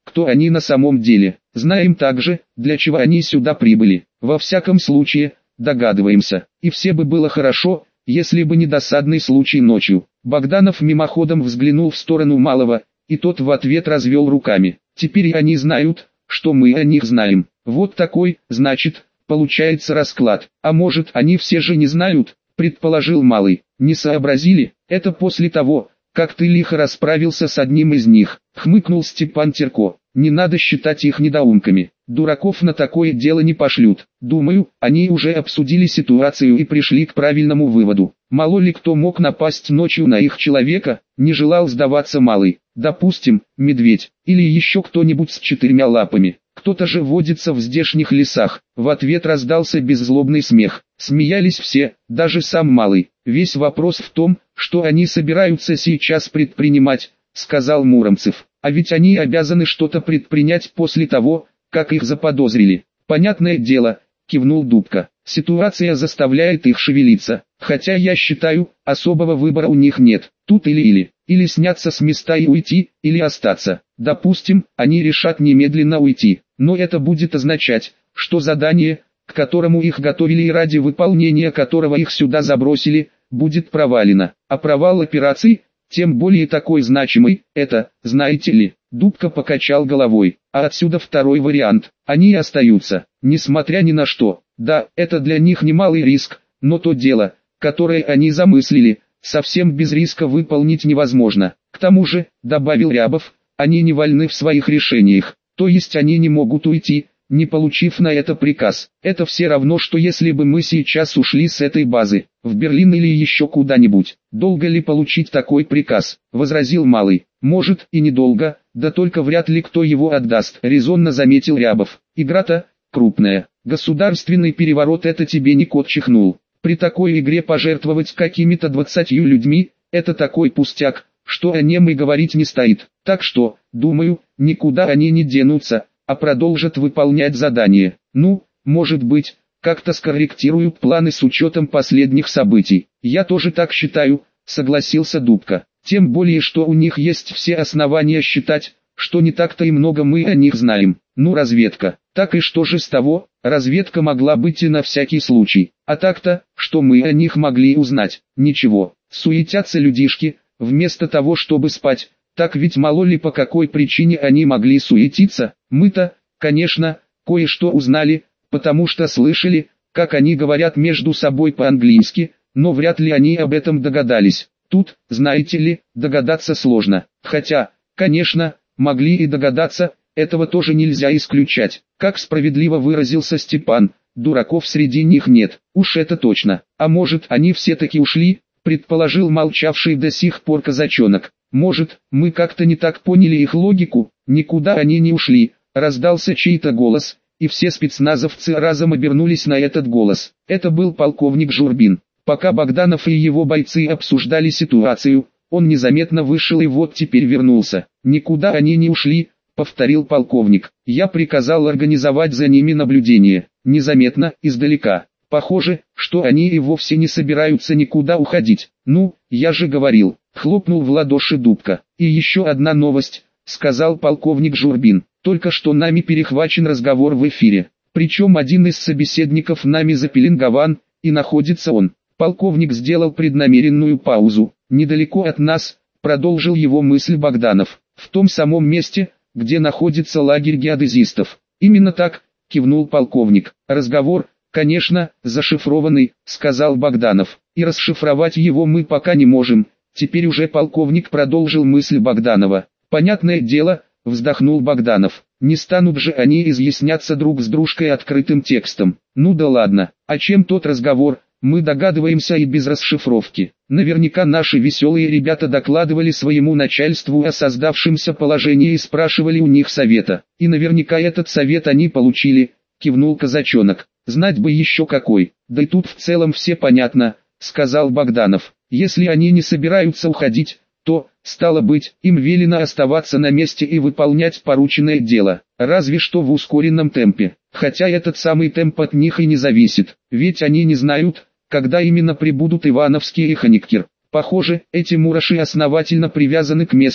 кто они на самом деле. Знаем также, для чего они сюда прибыли. Во всяком случае, догадываемся. И все бы было хорошо, если бы не досадный случай ночью. Богданов мимоходом взглянул в сторону Малого, и тот в ответ развел руками. Теперь они знают, что мы о них знаем. Вот такой, значит, получается расклад. А может, они все же не знают, предположил Малый. Не сообразили, это после того, как ты лихо расправился с одним из них, хмыкнул Степан Терко. Не надо считать их недоумками. Дураков на такое дело не пошлют. Думаю, они уже обсудили ситуацию и пришли к правильному выводу. Мало ли кто мог напасть ночью на их человека, не желал сдаваться Малый. Допустим, медведь, или еще кто-нибудь с четырьмя лапами. Кто-то же водится в здешних лесах. В ответ раздался беззлобный смех. Смеялись все, даже сам Малый. Весь вопрос в том, что они собираются сейчас предпринимать, сказал Муромцев. А ведь они обязаны что-то предпринять после того, как их заподозрили. Понятное дело, кивнул Дубка. Ситуация заставляет их шевелиться. Хотя я считаю, особого выбора у них нет. Тут или-или. Или сняться с места и уйти, или остаться. Допустим, они решат немедленно уйти. Но это будет означать, что задание, к которому их готовили и ради выполнения которого их сюда забросили, будет провалено. А провал операции, тем более такой значимый, это, знаете ли, Дубка покачал головой. А отсюда второй вариант. Они остаются, несмотря ни на что. Да, это для них немалый риск, но то дело, которое они замыслили, совсем без риска выполнить невозможно. К тому же, добавил Рябов, они не вольны в своих решениях. То есть они не могут уйти, не получив на это приказ. Это все равно, что если бы мы сейчас ушли с этой базы, в Берлин или еще куда-нибудь. Долго ли получить такой приказ, возразил Малый. Может и недолго, да только вряд ли кто его отдаст, резонно заметил Рябов. Игра-то крупная, государственный переворот это тебе не кот чихнул. При такой игре пожертвовать какими-то двадцатью людьми, это такой пустяк, что о нем и говорить не стоит. Так что, думаю, никуда они не денутся, а продолжат выполнять задание. Ну, может быть, как-то скорректируют планы с учетом последних событий. Я тоже так считаю, согласился Дубка. Тем более, что у них есть все основания считать, что не так-то и много мы о них знаем. Ну, разведка. Так и что же с того, разведка могла быть и на всякий случай. А так-то, что мы о них могли узнать? Ничего. Суетятся людишки, вместо того, чтобы спать. Так ведь мало ли по какой причине они могли суетиться. Мы-то, конечно, кое-что узнали, потому что слышали, как они говорят между собой по-английски, но вряд ли они об этом догадались. Тут, знаете ли, догадаться сложно. Хотя, конечно, могли и догадаться, этого тоже нельзя исключать. Как справедливо выразился Степан, дураков среди них нет. Уж это точно. А может, они все-таки ушли, предположил молчавший до сих пор казачонок. Может, мы как-то не так поняли их логику, никуда они не ушли. Раздался чей-то голос, и все спецназовцы разом обернулись на этот голос. Это был полковник Журбин. Пока Богданов и его бойцы обсуждали ситуацию, он незаметно вышел и вот теперь вернулся. «Никуда они не ушли», — повторил полковник. «Я приказал организовать за ними наблюдение. Незаметно, издалека. Похоже, что они и вовсе не собираются никуда уходить. Ну, я же говорил», — хлопнул в ладоши Дубка. «И еще одна новость», — сказал полковник Журбин. «Только что нами перехвачен разговор в эфире. Причем один из собеседников нами запеленгован, и находится он». Полковник сделал преднамеренную паузу. «Недалеко от нас», — продолжил его мысль Богданов, — «в том самом месте, где находится лагерь геодезистов». «Именно так», — кивнул полковник. «Разговор, конечно, зашифрованный», — сказал Богданов. «И расшифровать его мы пока не можем». Теперь уже полковник продолжил мысль Богданова. «Понятное дело», — вздохнул Богданов. «Не станут же они изъясняться друг с дружкой открытым текстом. Ну да ладно, а чем тот разговор? Мы догадываемся и без расшифровки. Наверняка наши веселые ребята докладывали своему начальству о создавшемся положении и спрашивали у них совета. И наверняка этот совет они получили», — кивнул казачонок. «Знать бы еще какой. Да и тут в целом все понятно», — сказал Богданов. «Если они не собираются уходить, то, стало быть, им велено оставаться на месте и выполнять порученное дело, разве что в ускоренном темпе. Хотя этот самый темп от них и не зависит, ведь они не знают, когда именно прибудут Ивановский и Хониккер. Похоже, эти мураши основательно привязаны к месту,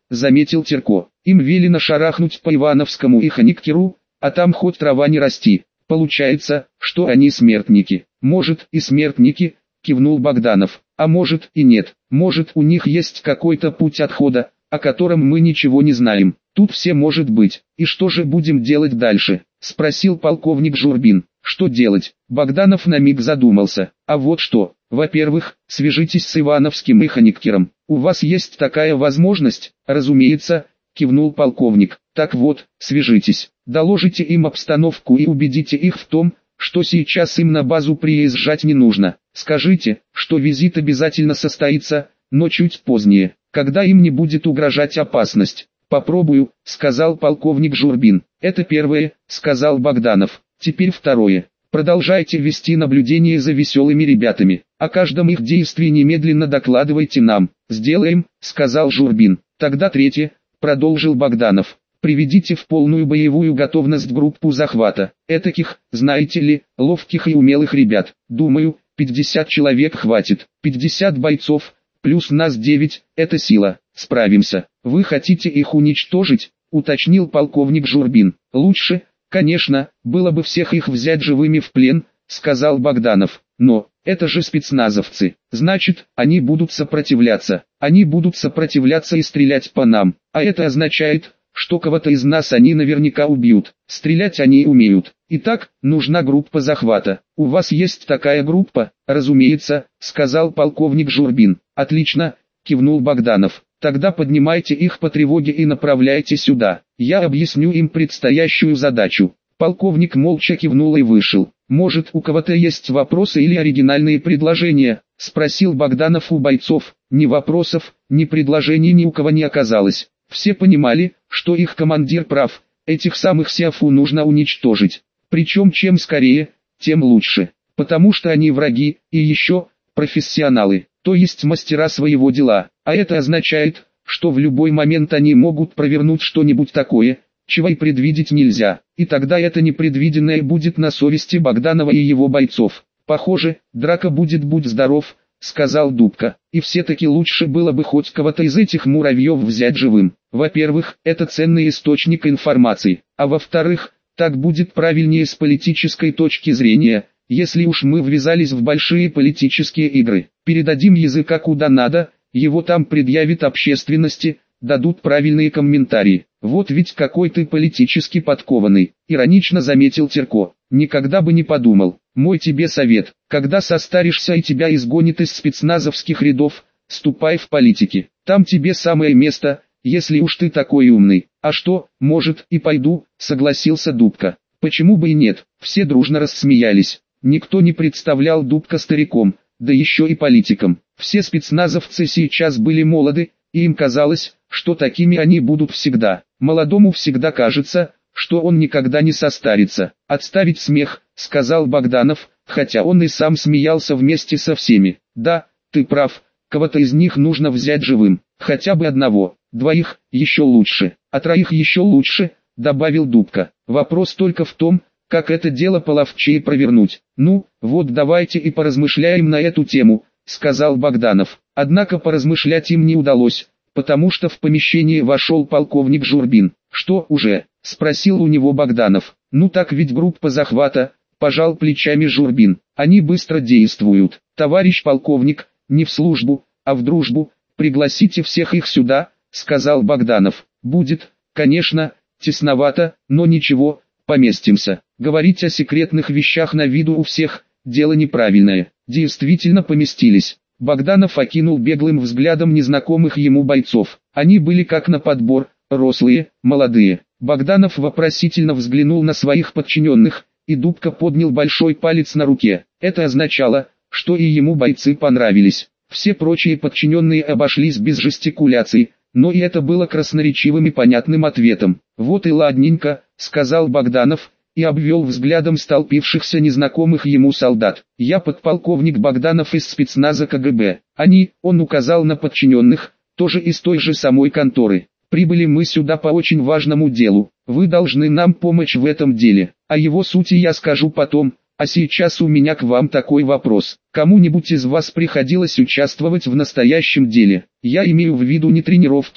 заметил Терко. Им велено шарахнуть по Ивановскому и Ханиктеру, а там хоть трава не расти. Получается, что они смертники. Может и смертники, кивнул Богданов, а может и нет. Может у них есть какой-то путь отхода, о котором мы ничего не знаем. Тут все может быть. И что же будем делать дальше? Спросил полковник Журбин. Что делать? Богданов на миг задумался. А вот что. Во-первых, свяжитесь с Ивановским и Ханиктером. У вас есть такая возможность? Разумеется, кивнул полковник. Так вот, свяжитесь. Доложите им обстановку и убедите их в том, что сейчас им на базу приезжать не нужно. Скажите, что визит обязательно состоится, но чуть позднее, когда им не будет угрожать опасность. «Попробую», — сказал полковник Журбин. «Это первое», — сказал Богданов. «Теперь второе. Продолжайте вести наблюдение за веселыми ребятами. О каждом их действии немедленно докладывайте нам». «Сделаем», — сказал Журбин. «Тогда третье», — продолжил Богданов. «Приведите в полную боевую готовность группу захвата. Этаких, знаете ли, ловких и умелых ребят. Думаю, пятьдесят человек хватит. пятьдесят бойцов, плюс нас девять, это сила. Справимся. Вы хотите их уничтожить?» — уточнил полковник Журбин. «Лучше, конечно, было бы всех их взять живыми в плен», — сказал Богданов. «Но, это же спецназовцы. Значит, они будут сопротивляться. Они будут сопротивляться и стрелять по нам. А это означает, что кого-то из нас они наверняка убьют. Стрелять они умеют. Итак, нужна группа захвата. У вас есть такая группа?» «Разумеется», — сказал полковник Журбин. «Отлично», — кивнул Богданов. «Тогда поднимайте их по тревоге и направляйте сюда. Я объясню им предстоящую задачу». Полковник молча кивнул и вышел. «Может, у кого-то есть вопросы или оригинальные предложения?» — спросил Богданов у бойцов. Ни вопросов, ни предложений ни у кого не оказалось. Все понимали, что их командир прав, этих самых Сиафу нужно уничтожить. Причем чем скорее, тем лучше. Потому что они враги, и еще, профессионалы, то есть мастера своего дела. А это означает, что в любой момент они могут провернуть что-нибудь такое, чего и предвидеть нельзя. И тогда это непредвиденное будет на совести Богданова и его бойцов. «Похоже, драка будет, будь здоров», — сказал Дубка. «И все-таки лучше было бы хоть кого-то из этих муравьев взять живым. Во-первых, это ценный источник информации, а во-вторых, так будет правильнее с политической точки зрения. Если уж мы ввязались в большие политические игры, передадим языка куда надо, его там предъявят общественности, дадут правильные комментарии. Вот ведь какой ты политически подкованный», — иронично заметил Терко. «Никогда бы не подумал. Мой тебе совет, когда состаришься и тебя изгонят из спецназовских рядов, ступай в политики. Там тебе самое место, если уж ты такой умный». «А что, может, и пойду», — согласился Дубка. «Почему бы и нет?» Все дружно рассмеялись. Никто не представлял Дубка стариком, да еще и политиком. Все спецназовцы сейчас были молоды, и им казалось, что такими они будут всегда. Молодому всегда кажется, что он никогда не состарится. «Отставить смех», — сказал Богданов, хотя он и сам смеялся вместе со всеми. «Да, ты прав, кого-то из них нужно взять живым, хотя бы одного, двоих, еще лучше, а троих еще лучше», — добавил Дубка. «Вопрос только в том, как это дело половчее провернуть». «Ну, вот давайте и поразмышляем на эту тему», — сказал Богданов. Однако поразмышлять им не удалось, потому что в помещение вошел полковник Журбин. «Что уже?» — спросил у него Богданов. «Ну так ведь группа захвата», — пожал плечами Журбин. «Они быстро действуют. Товарищ полковник, не в службу, а в дружбу, пригласите всех их сюда», — сказал Богданов. «Будет, конечно, тесновато, но ничего, поместимся. Говорить о секретных вещах на виду у всех — дело неправильное». Действительно поместились. Богданов окинул беглым взглядом незнакомых ему бойцов. Они были как на подбор, рослые, молодые. Богданов вопросительно взглянул на своих подчиненных, и Дубка поднял большой палец на руке. Это означало, что и ему бойцы понравились. Все прочие подчиненные обошлись без жестикуляций, но и это было красноречивым и понятным ответом. «Вот и ладненько», — сказал Богданов, и обвел взглядом столпившихся незнакомых ему солдат. «Я подполковник Богданов из спецназа ка гэ бэ. Они», — он указал на подчиненных, — «тоже из той же самой конторы. Прибыли мы сюда по очень важному делу. Вы должны нам помочь в этом деле. О его сути я скажу потом, а сейчас у меня к вам такой вопрос. Кому-нибудь из вас приходилось участвовать в настоящем деле? Я имею в виду не тренировки,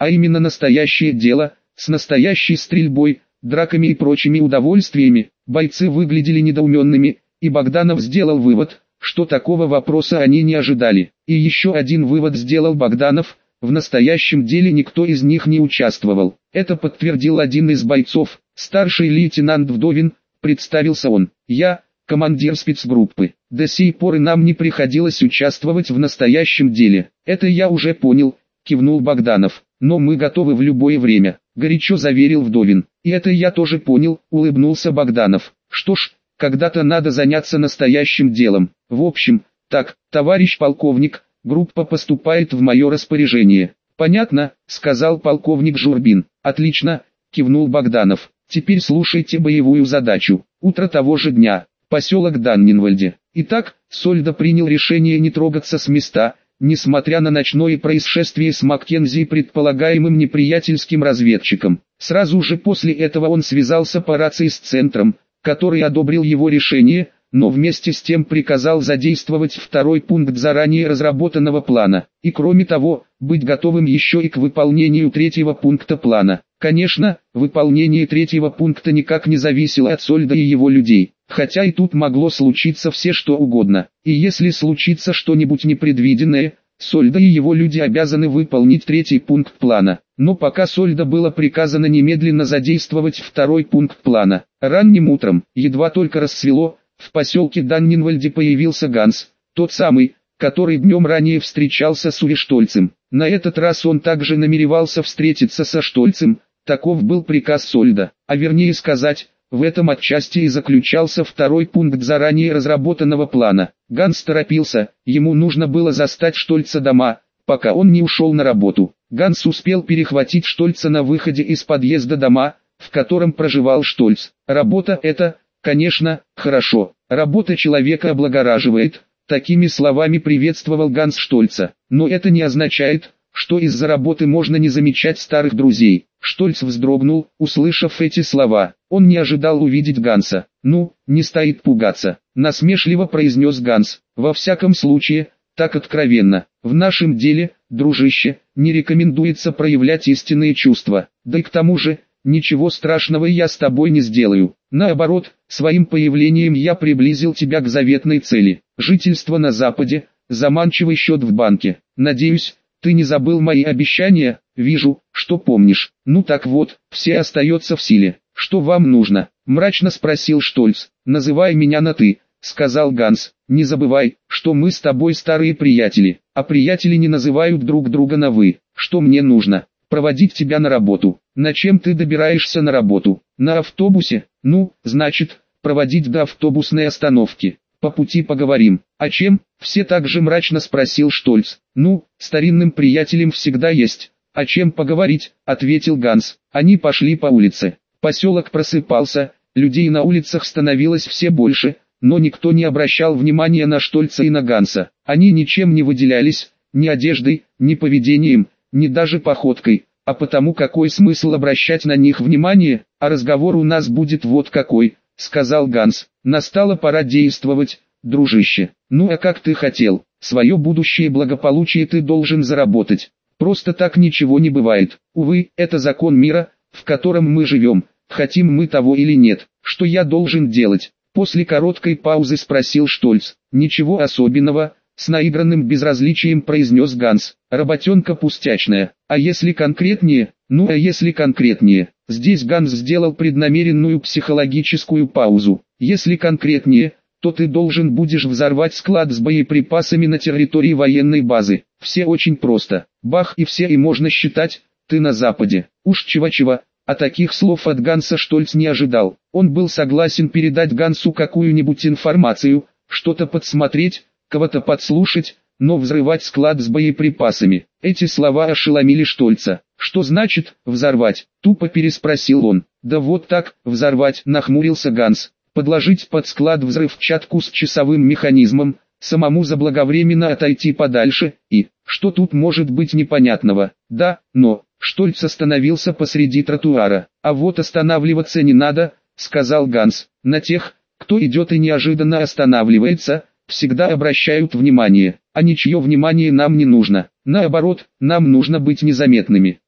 а именно настоящее дело, с настоящей стрельбой, драками и прочими удовольствиями. Бойцы выглядели недоуменными, и Богданов сделал вывод, что такого вопроса они не ожидали. И еще один вывод сделал Богданов: в настоящем деле никто из них не участвовал. Это подтвердил один из бойцов, старший лейтенант Вдовин. Представился он: «Я командир спецгруппы. До сей поры нам не приходилось участвовать в настоящем деле». «Это я уже понял», — кивнул Богданов. «Но мы готовы в любое время», — горячо заверил Вдовин. «И это я тоже понял», — улыбнулся Богданов. «Что ж, когда-то надо заняться настоящим делом. В общем, так, товарищ полковник, группа поступает в мое распоряжение». «Понятно», — сказал полковник Журбин. «Отлично», — кивнул Богданов. «Теперь слушайте боевую задачу». Утро того же дня. Поселок Даннинвальде. Итак, Сольдо принял решение не трогаться с места, несмотря на ночное происшествие с Маккензи и предполагаемым неприятельским разведчиком. Сразу же после этого он связался по рации с центром, который одобрил его решение, но вместе с тем приказал задействовать второй пункт заранее разработанного плана, и кроме того, быть готовым еще и к выполнению третьего пункта плана. Конечно, выполнение третьего пункта никак не зависело от Сольдо и его людей, хотя и тут могло случиться все что угодно. И если случится что-нибудь непредвиденное, Сольдо и его люди обязаны выполнить третий пункт плана. Но пока Сольдо было приказано немедленно задействовать второй пункт плана. Ранним утром, едва только рассвело, в поселке Даннинвальде появился Ганс, тот самый, который днем ранее встречался с Уви Штольцем. На этот раз он также намеревался встретиться со Штольцем, таков был приказ Сольдо, а вернее сказать, в этом отчасти и заключался второй пункт заранее разработанного плана. Ганс торопился, ему нужно было застать Штольца дома, пока он не ушел на работу. Ганс успел перехватить Штольца на выходе из подъезда дома, в котором проживал Штольц. Работа это, конечно, хорошо. Работа человека облагораживает. Такими словами приветствовал Ганс Штольца. Но это не означает, что из-за работы можно не замечать старых друзей. Штольц вздрогнул, услышав эти слова. Он не ожидал увидеть Ганса. «Ну, не стоит пугаться», — насмешливо произнес Ганс. «Во всяком случае, так откровенно. В нашем деле, дружище, не рекомендуется проявлять истинные чувства. Да и к тому же, ничего страшного я с тобой не сделаю. Наоборот, своим появлением я приблизил тебя к заветной цели. Жительство на Западе, заманчивый счет в банке. Надеюсь, ты не забыл мои обещания. Вижу, что помнишь. Ну так вот, все остается в силе. Что вам нужно?» — мрачно спросил Штольц. «Называй меня на «ты», — сказал Ганс. «Не забывай, что мы с тобой старые приятели, а приятели не называют друг друга на «вы». Что мне нужно? Проводить тебя на работу». «На чем ты добираешься на работу?» «На автобусе». «Ну, значит, проводить до автобусной остановки. По пути поговорим». «О чем?» — все так же мрачно спросил Штольц. «Ну, старинным приятелям всегда есть о чем поговорить», — ответил Ганс. Они пошли по улице. Поселок просыпался, людей на улицах становилось все больше, но никто не обращал внимания на Штольца и на Ганса. Они ничем не выделялись, ни одеждой, ни поведением, ни даже походкой. А потому какой смысл обращать на них внимание? «А разговор у нас будет вот какой», — сказал Ганс. «Настала пора действовать, дружище. Ну а как ты хотел? Свое будущее благополучие ты должен заработать. Просто так ничего не бывает. Увы, это закон мира, в котором мы живем, хотим мы того или нет. Что я должен делать?» После короткой паузы спросил Штольц. «Ничего особенного», — с наигранным безразличием произнес Ганс. «Работенка пустячная. А если конкретнее?» «Ну а если конкретнее?» Здесь Ганс сделал преднамеренную психологическую паузу. «Если конкретнее, то ты должен будешь взорвать склад с боеприпасами на территории военной базы. Все очень просто. Бах и все, и можно считать, ты на Западе». Уж чего-чего, а таких слов от Ганса Штольц не ожидал. Он был согласен передать Гансу какую-нибудь информацию, что-то подсмотреть, кого-то подслушать, но взрывать склад с боеприпасами. Эти слова ошеломили Штольца. «Что значит «взорвать»?» — тупо переспросил он. «Да вот так, взорвать», — нахмурился Ганс. «Подложить под склад взрывчатку с часовым механизмом, самому заблаговременно отойти подальше, и, что тут может быть непонятного?» «Да, но...» Штольц остановился посреди тротуара. «А вот останавливаться не надо», — сказал Ганс. «На тех, кто идет и неожиданно останавливается, всегда обращают внимание, а ничье внимание нам не нужно. Наоборот, нам нужно быть незаметными.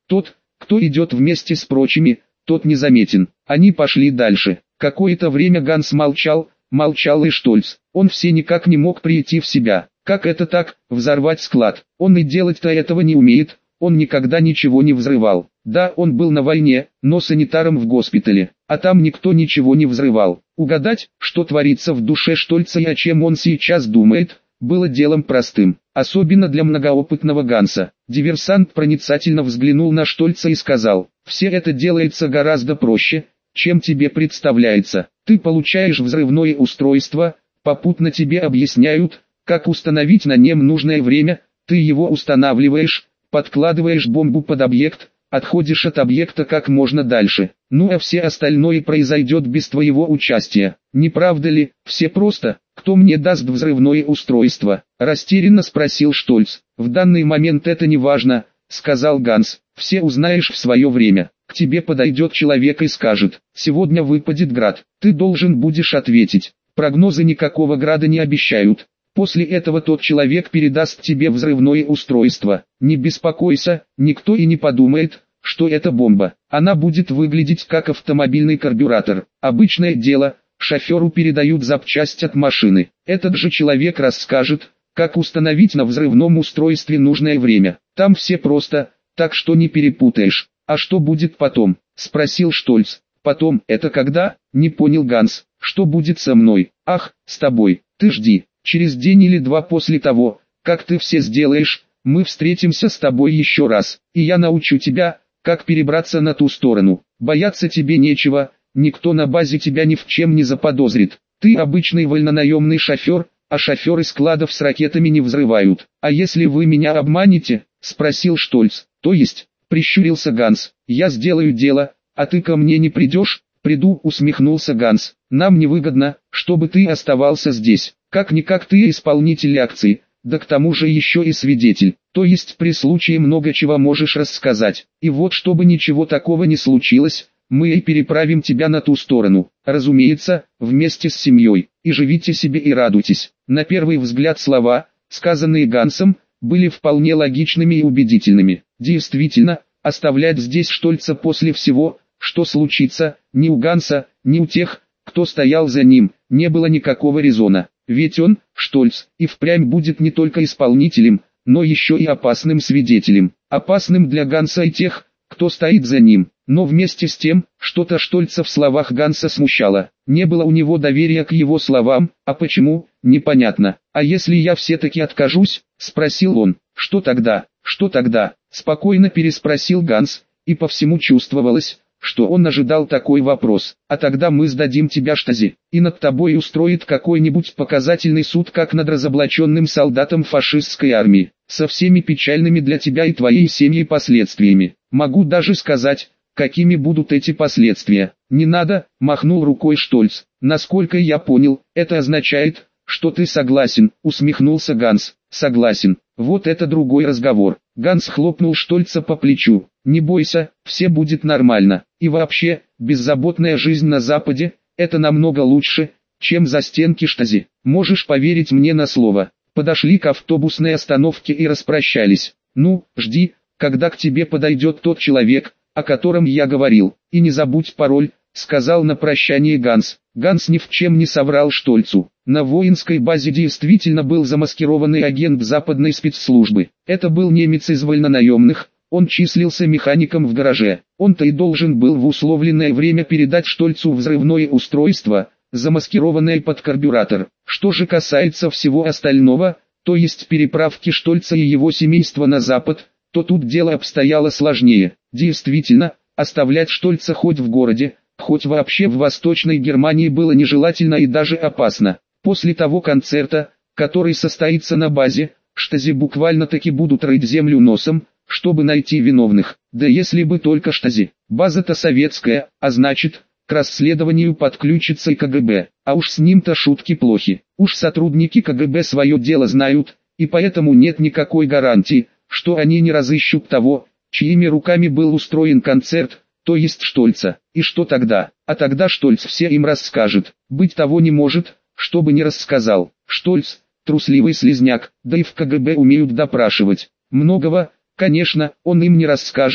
Тот, кто идет вместе с прочими, тот незаметен. Они пошли дальше. Какое-то время Ганс молчал, молчал и Штольц. Он все никак не мог прийти в себя. Как это так, взорвать склад? Он и делать-то этого не умеет, он никогда ничего не взрывал. Да, он был на войне, но санитаром в госпитале, а там никто ничего не взрывал. Угадать, что творится в душе Штольца и о чем он сейчас думает, было делом простым, особенно для многоопытного Ганса. Диверсант проницательно взглянул на Штольца и сказал: «Все это делается гораздо проще, чем тебе представляется. Ты получаешь взрывное устройство, попутно тебе объясняют, как установить на нем нужное время, ты его устанавливаешь, подкладываешь бомбу под объект, отходишь от объекта как можно дальше. Ну а все остальное произойдет без твоего участия. Не правда ли? Все просто. Кто мне даст взрывное устройство?» Растерянно спросил Штольц. «В данный момент это не важно», сказал Ганс. «Все узнаешь в свое время. К тебе подойдет человек и скажет: сегодня выпадет град. Ты должен будешь ответить. Прогнозы никакого града не обещают. После этого тот человек передаст тебе взрывное устройство. Не беспокойся, никто и не подумает, что это бомба. Она будет выглядеть как автомобильный карбюратор. Обычное дело, шоферу передают запчасть от машины. Этот же человек расскажет, как установить на взрывном устройстве нужное время. Там все просто, так что не перепутаешь. А что будет потом?» спросил Штольц. «Потом, это когда?» не понял Ганс. «Что будет со мной? Ах, с тобой. Ты жди. Через день или два после того, как ты все сделаешь, мы встретимся с тобой еще раз, и я научу тебя, как перебраться на ту сторону. Бояться тебе нечего, никто на базе тебя ни в чем не заподозрит. Ты обычный вольнонаемный шофер, а шоферы складов с ракетами не взрывают. А если вы меня обманете?» спросил Штольц. «То есть?» прищурился Ганс. «Я сделаю дело, а ты ко мне не придешь?» «Приду», усмехнулся Ганс. «Нам невыгодно, чтобы ты оставался здесь. Как-никак ты исполнитель акции, да к тому же еще и свидетель. То есть при случае много чего можешь рассказать. И вот чтобы ничего такого не случилось, мы и переправим тебя на ту сторону. Разумеется, вместе с семьей. И живите себе и радуйтесь». На первый взгляд слова, сказанные Гансом, были вполне логичными и убедительными. Действительно, оставлять здесь Штольца после всего, что случится, ни у Ганса, ни у тех, кто стоял за ним, не было никакого резона. Ведь он, Штольц, и впрямь будет не только исполнителем, но еще и опасным свидетелем. Опасным для Ганса и тех, кто стоит за ним. Но вместе с тем, что-то Штольца в словах Ганса смущало. Не было у него доверия к его словам, а почему, непонятно. «А если я все-таки откажусь?» – спросил он. «Что тогда? Что тогда?» – спокойно переспросил Ганс, и по всему чувствовалось, что он ожидал такой вопрос. «А тогда мы сдадим тебя Штази, и над тобой устроит какой-нибудь показательный суд, как над разоблаченным солдатом фашистской армии, со всеми печальными для тебя и твоей семьи последствиями. Могу даже сказать, какими будут эти последствия». «Не надо», – махнул рукой Штольц. «Насколько я понял, это означает, что ты согласен», – усмехнулся Ганс. «Согласен. Вот это другой разговор». Ганс хлопнул Штольца по плечу. «Не бойся, все будет нормально. И вообще, беззаботная жизнь на Западе – это намного лучше, чем застенки Штази. Можешь поверить мне на слово». Подошли к автобусной остановке и распрощались. «Ну, жди, когда к тебе подойдет тот человек, о котором я говорил. И не забудь пароль», – сказал на прощание Ганс. Ганс ни в чем не соврал Штольцу. На воинской базе действительно был замаскированный агент западной спецслужбы. Это был немец из вольнонаемных, он числился механиком в гараже. Он-то и должен был в условленное время передать Штольцу взрывное устройство, замаскированное под карбюратор. Что же касается всего остального, то есть переправки Штольца и его семейства на запад, то тут дело обстояло сложнее. Действительно, оставлять Штольца хоть в городе, хоть вообще в Восточной Германии было нежелательно и даже опасно. После того концерта, который состоится на базе, Штази буквально-таки будут рыть землю носом, чтобы найти виновных. Да если бы только Штази. База-то советская, а значит, к расследованию подключится и ка гэ бэ. А уж с ним-то шутки плохи. Уж сотрудники ка гэ бэ свое дело знают, и поэтому нет никакой гарантии, что они не разыщут того, чьими руками был устроен концерт, то есть Штольца. И что тогда? А тогда Штольц все им расскажет. Быть того не может, чтобы не рассказал. Штольц, трусливый слизняк, да и в ка гэ бэ умеют допрашивать. Многого, конечно, он им не расскажет,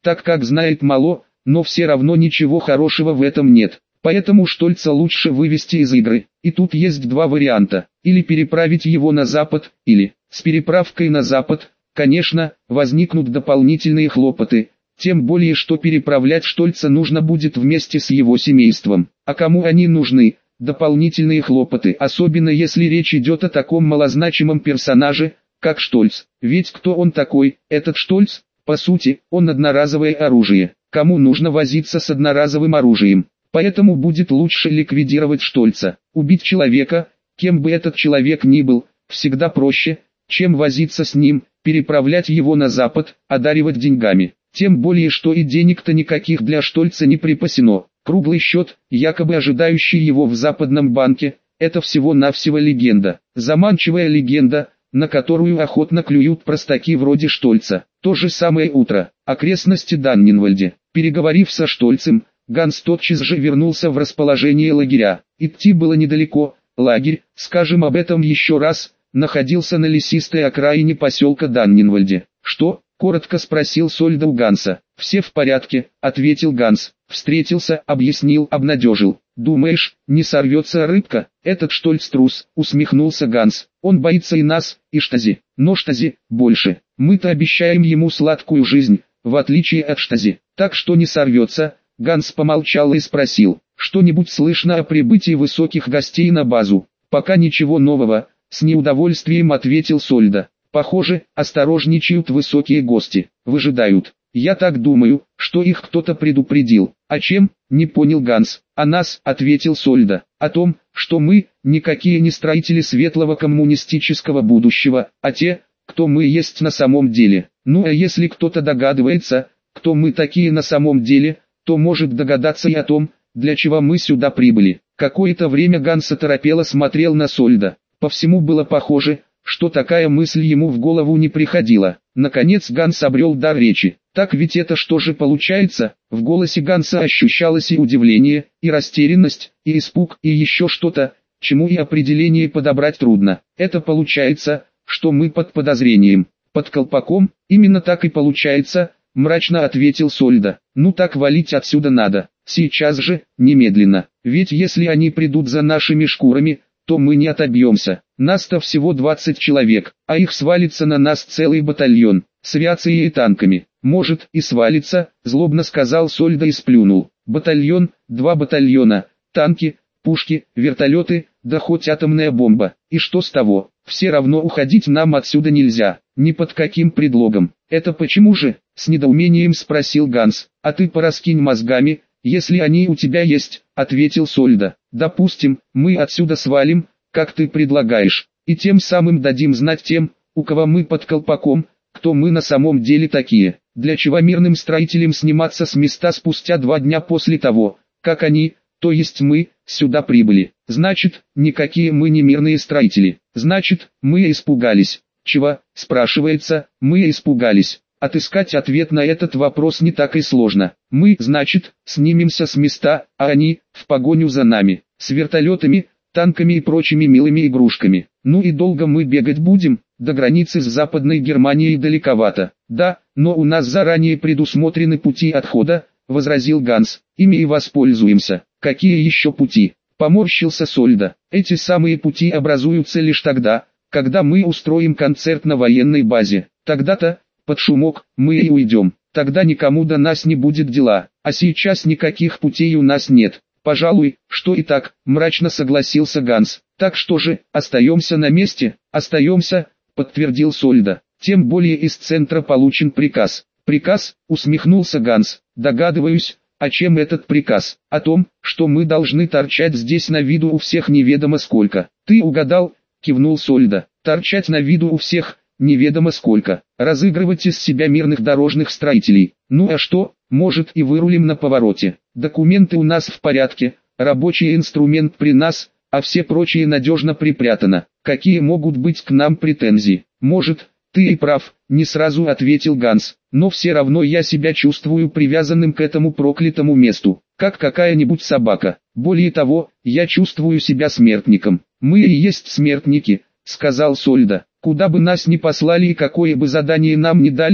так как знает мало, но все равно ничего хорошего в этом нет. Поэтому Штольца лучше вывести из игры. И тут есть два варианта. Или переправить его на запад, или, с переправкой на запад, конечно, возникнут дополнительные хлопоты. Тем более, что переправлять Штольца нужно будет вместе с его семейством. А кому они нужны? Дополнительные хлопоты, особенно если речь идет о таком малозначимом персонаже, как Штольц. Ведь кто он такой, этот Штольц? По сути, он одноразовое оружие. Кому нужно возиться с одноразовым оружием? Поэтому будет лучше ликвидировать Штольца. Убить человека, кем бы этот человек ни был, всегда проще, чем возиться с ним, переправлять его на запад, одаривать деньгами. Тем более, что и денег-то никаких для Штольца не припасено. Круглый счет, якобы ожидающий его в западном банке, это всего-навсего легенда. Заманчивая легенда, на которую охотно клюют простаки вроде Штольца. То же самое утро. Окрестности Даннинвальде. Переговорив со Штольцем, Ганс тотчас же вернулся в расположение лагеря. Идти было недалеко. Лагерь, скажем об этом еще раз, находился на лесистой окраине поселка Даннинвальде. «Что?» — коротко спросил Сольда у Ганса. «Все в порядке», — ответил Ганс. Встретился, объяснил, обнадежил. «Думаешь, не сорвется рыбка?» «Этот Штольц трус», — усмехнулся Ганс. «Он боится и нас, и Штази. Но Штази больше. Мы-то обещаем ему сладкую жизнь, в отличие от Штази. Так что не сорвется». Ганс помолчал и спросил: «Что-нибудь слышно о прибытии высоких гостей на базу?» «Пока ничего нового», — с неудовольствием ответил Сольда. «Похоже, осторожничают высокие гости, выжидают. Я так думаю, что их кто-то предупредил». «О чем?» — не понял Ганс. «О нас», — ответил Сольда. «О том, что мы, никакие не строители светлого коммунистического будущего, а те, кто мы есть на самом деле. Ну а если кто-то догадывается, кто мы такие на самом деле, то может догадаться и о том, для чего мы сюда прибыли». Какое-то время Ганс оторопело смотрел на Сольда. По всему было похоже, что такая мысль ему в голову не приходила. Наконец Ганс обрел дар речи. «Так ведь это что же получается?» В голосе Ганса ощущалось и удивление, и растерянность, и испуг, и еще что-то, чему и определение подобрать трудно. «Это получается, что мы под подозрением, под колпаком?» «Именно так и получается», — мрачно ответил Сольда. «Ну так валить отсюда надо, сейчас же, немедленно, ведь если они придут за нашими шкурами, то мы не отобьемся. Нас-то всего двадцать человек, а их свалится на нас целый батальон, с авиацией и танками». «Может и свалится», — злобно сказал Сольда и сплюнул. «Батальон, два батальона, танки, пушки, вертолеты, да хоть атомная бомба. И что с того? Все равно уходить нам отсюда нельзя, ни под каким предлогом». «Это почему же?» — с недоумением спросил Ганс. «А ты пораскинь мозгами, если они у тебя есть», — ответил Сольда. «Допустим, мы отсюда свалим, как ты предлагаешь, и тем самым дадим знать тем, у кого мы под колпаком, кто мы на самом деле такие. Для чего мирным строителям сниматься с места спустя два дня после того, как они, то есть мы, сюда прибыли? Значит, никакие мы не мирные строители. Значит, мы испугались». «Чего?» — спрашивается. «Мы испугались». Отыскать ответ на этот вопрос не так и сложно. Мы, значит, снимемся с места, а они, в погоню за нами, с вертолетами, танками и прочими милыми игрушками. Ну и долго мы бегать будем? До границы с Западной Германией далековато. «Да, но у нас заранее предусмотрены пути отхода», — возразил Ганс. «Ими и воспользуемся». «Какие еще пути?» — поморщился Сольда. «Эти самые пути образуются лишь тогда, когда мы устроим концерт на военной базе. Тогда-то, под шумок, мы и уйдем. Тогда никому до нас не будет дела. А сейчас никаких путей у нас нет». «Пожалуй, что и так», — мрачно согласился Ганс. «Так что же, остаемся на месте?» «Остаемся», — подтвердил Сольда. «Тем более из центра получен приказ». «Приказ?» — усмехнулся Ганс. «Догадываюсь, о чем этот приказ. О том, что мы должны торчать здесь на виду у всех неведомо сколько». «Ты угадал», — кивнул Сольда. «Торчать на виду у всех, неведомо сколько. Разыгрывать из себя мирных дорожных строителей. Ну а что, может и вырулим на повороте. Документы у нас в порядке, рабочий инструмент при нас, а все прочее надежно припрятано. Какие могут быть к нам претензии?» «Может, ты и прав», — не сразу ответил Ганс. «Но все равно я себя чувствую привязанным к этому проклятому месту, как какая-нибудь собака. Более того, я чувствую себя смертником». «Мы и есть смертники», — сказал Сольда. «Куда бы нас ни послали и какое бы задание нам ни дали,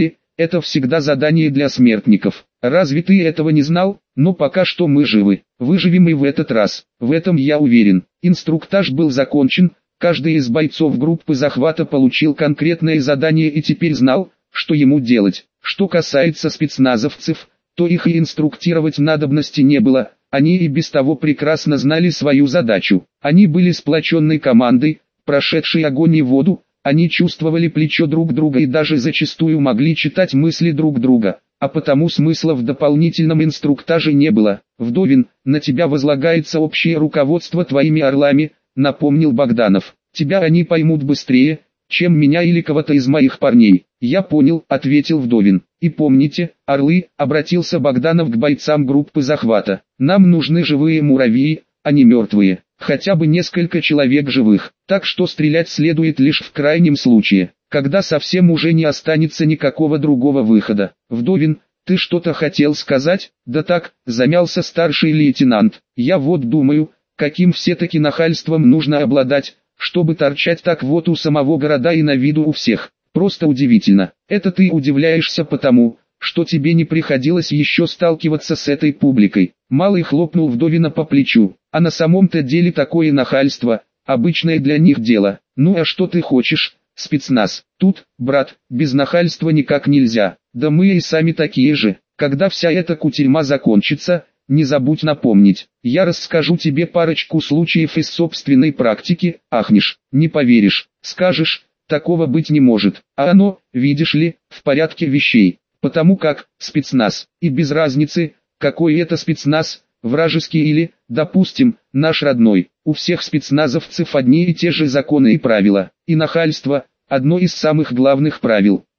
это всегда задание для смертников. Разве ты этого не знал? Но пока что мы живы. Выживем и в этот раз. В этом я уверен. Инструктаж был закончен. Каждый из бойцов группы захвата получил конкретное задание и теперь знал, что ему делать. Что касается спецназовцев, то их и инструктировать надобности не было. Они и без того прекрасно знали свою задачу. Они были сплоченной командой, прошедшей огонь и воду. Они чувствовали плечо друг друга и даже зачастую могли читать мысли друг друга. А потому смысла в дополнительном инструктаже не было. «Вдовин, на тебя возлагается общее руководство твоими орлами», — напомнил Богданов. «Тебя они поймут быстрее, чем меня или кого-то из моих парней». «Я понял», — ответил Вдовин. «И помните, орлы», — обратился Богданов к бойцам группы захвата. «Нам нужны живые муравьи, а не мертвые. Хотя бы несколько человек живых. Так что стрелять следует лишь в крайнем случае, когда совсем уже не останется никакого другого выхода». «Вдовин, ты что-то хотел сказать?» «Да так», — замялся старший лейтенант. «Я вот думаю, каким все-таки нахальством нужно обладать, чтобы торчать так вот у самого города и на виду у всех. Просто удивительно. Это ты удивляешься потому, что тебе не приходилось еще сталкиваться с этой публикой». Малый хлопнул Вдовина по плечу. «А на самом-то деле такое нахальство, обычное для них дело. Ну а что ты хочешь, спецназ? Тут, брат, без нахальства никак нельзя. Да мы и сами такие же. Когда вся эта кутерьма закончится, не забудь напомнить. Я расскажу тебе парочку случаев из собственной практики, ахнешь, не поверишь, скажешь, такого быть не может. А оно, видишь ли, в порядке вещей. Потому как, спецназ, и без разницы, какой это спецназ, вражеский или, допустим, наш родной. У всех спецназовцев одни и те же законы и правила. И нахальство – одно из самых главных правил.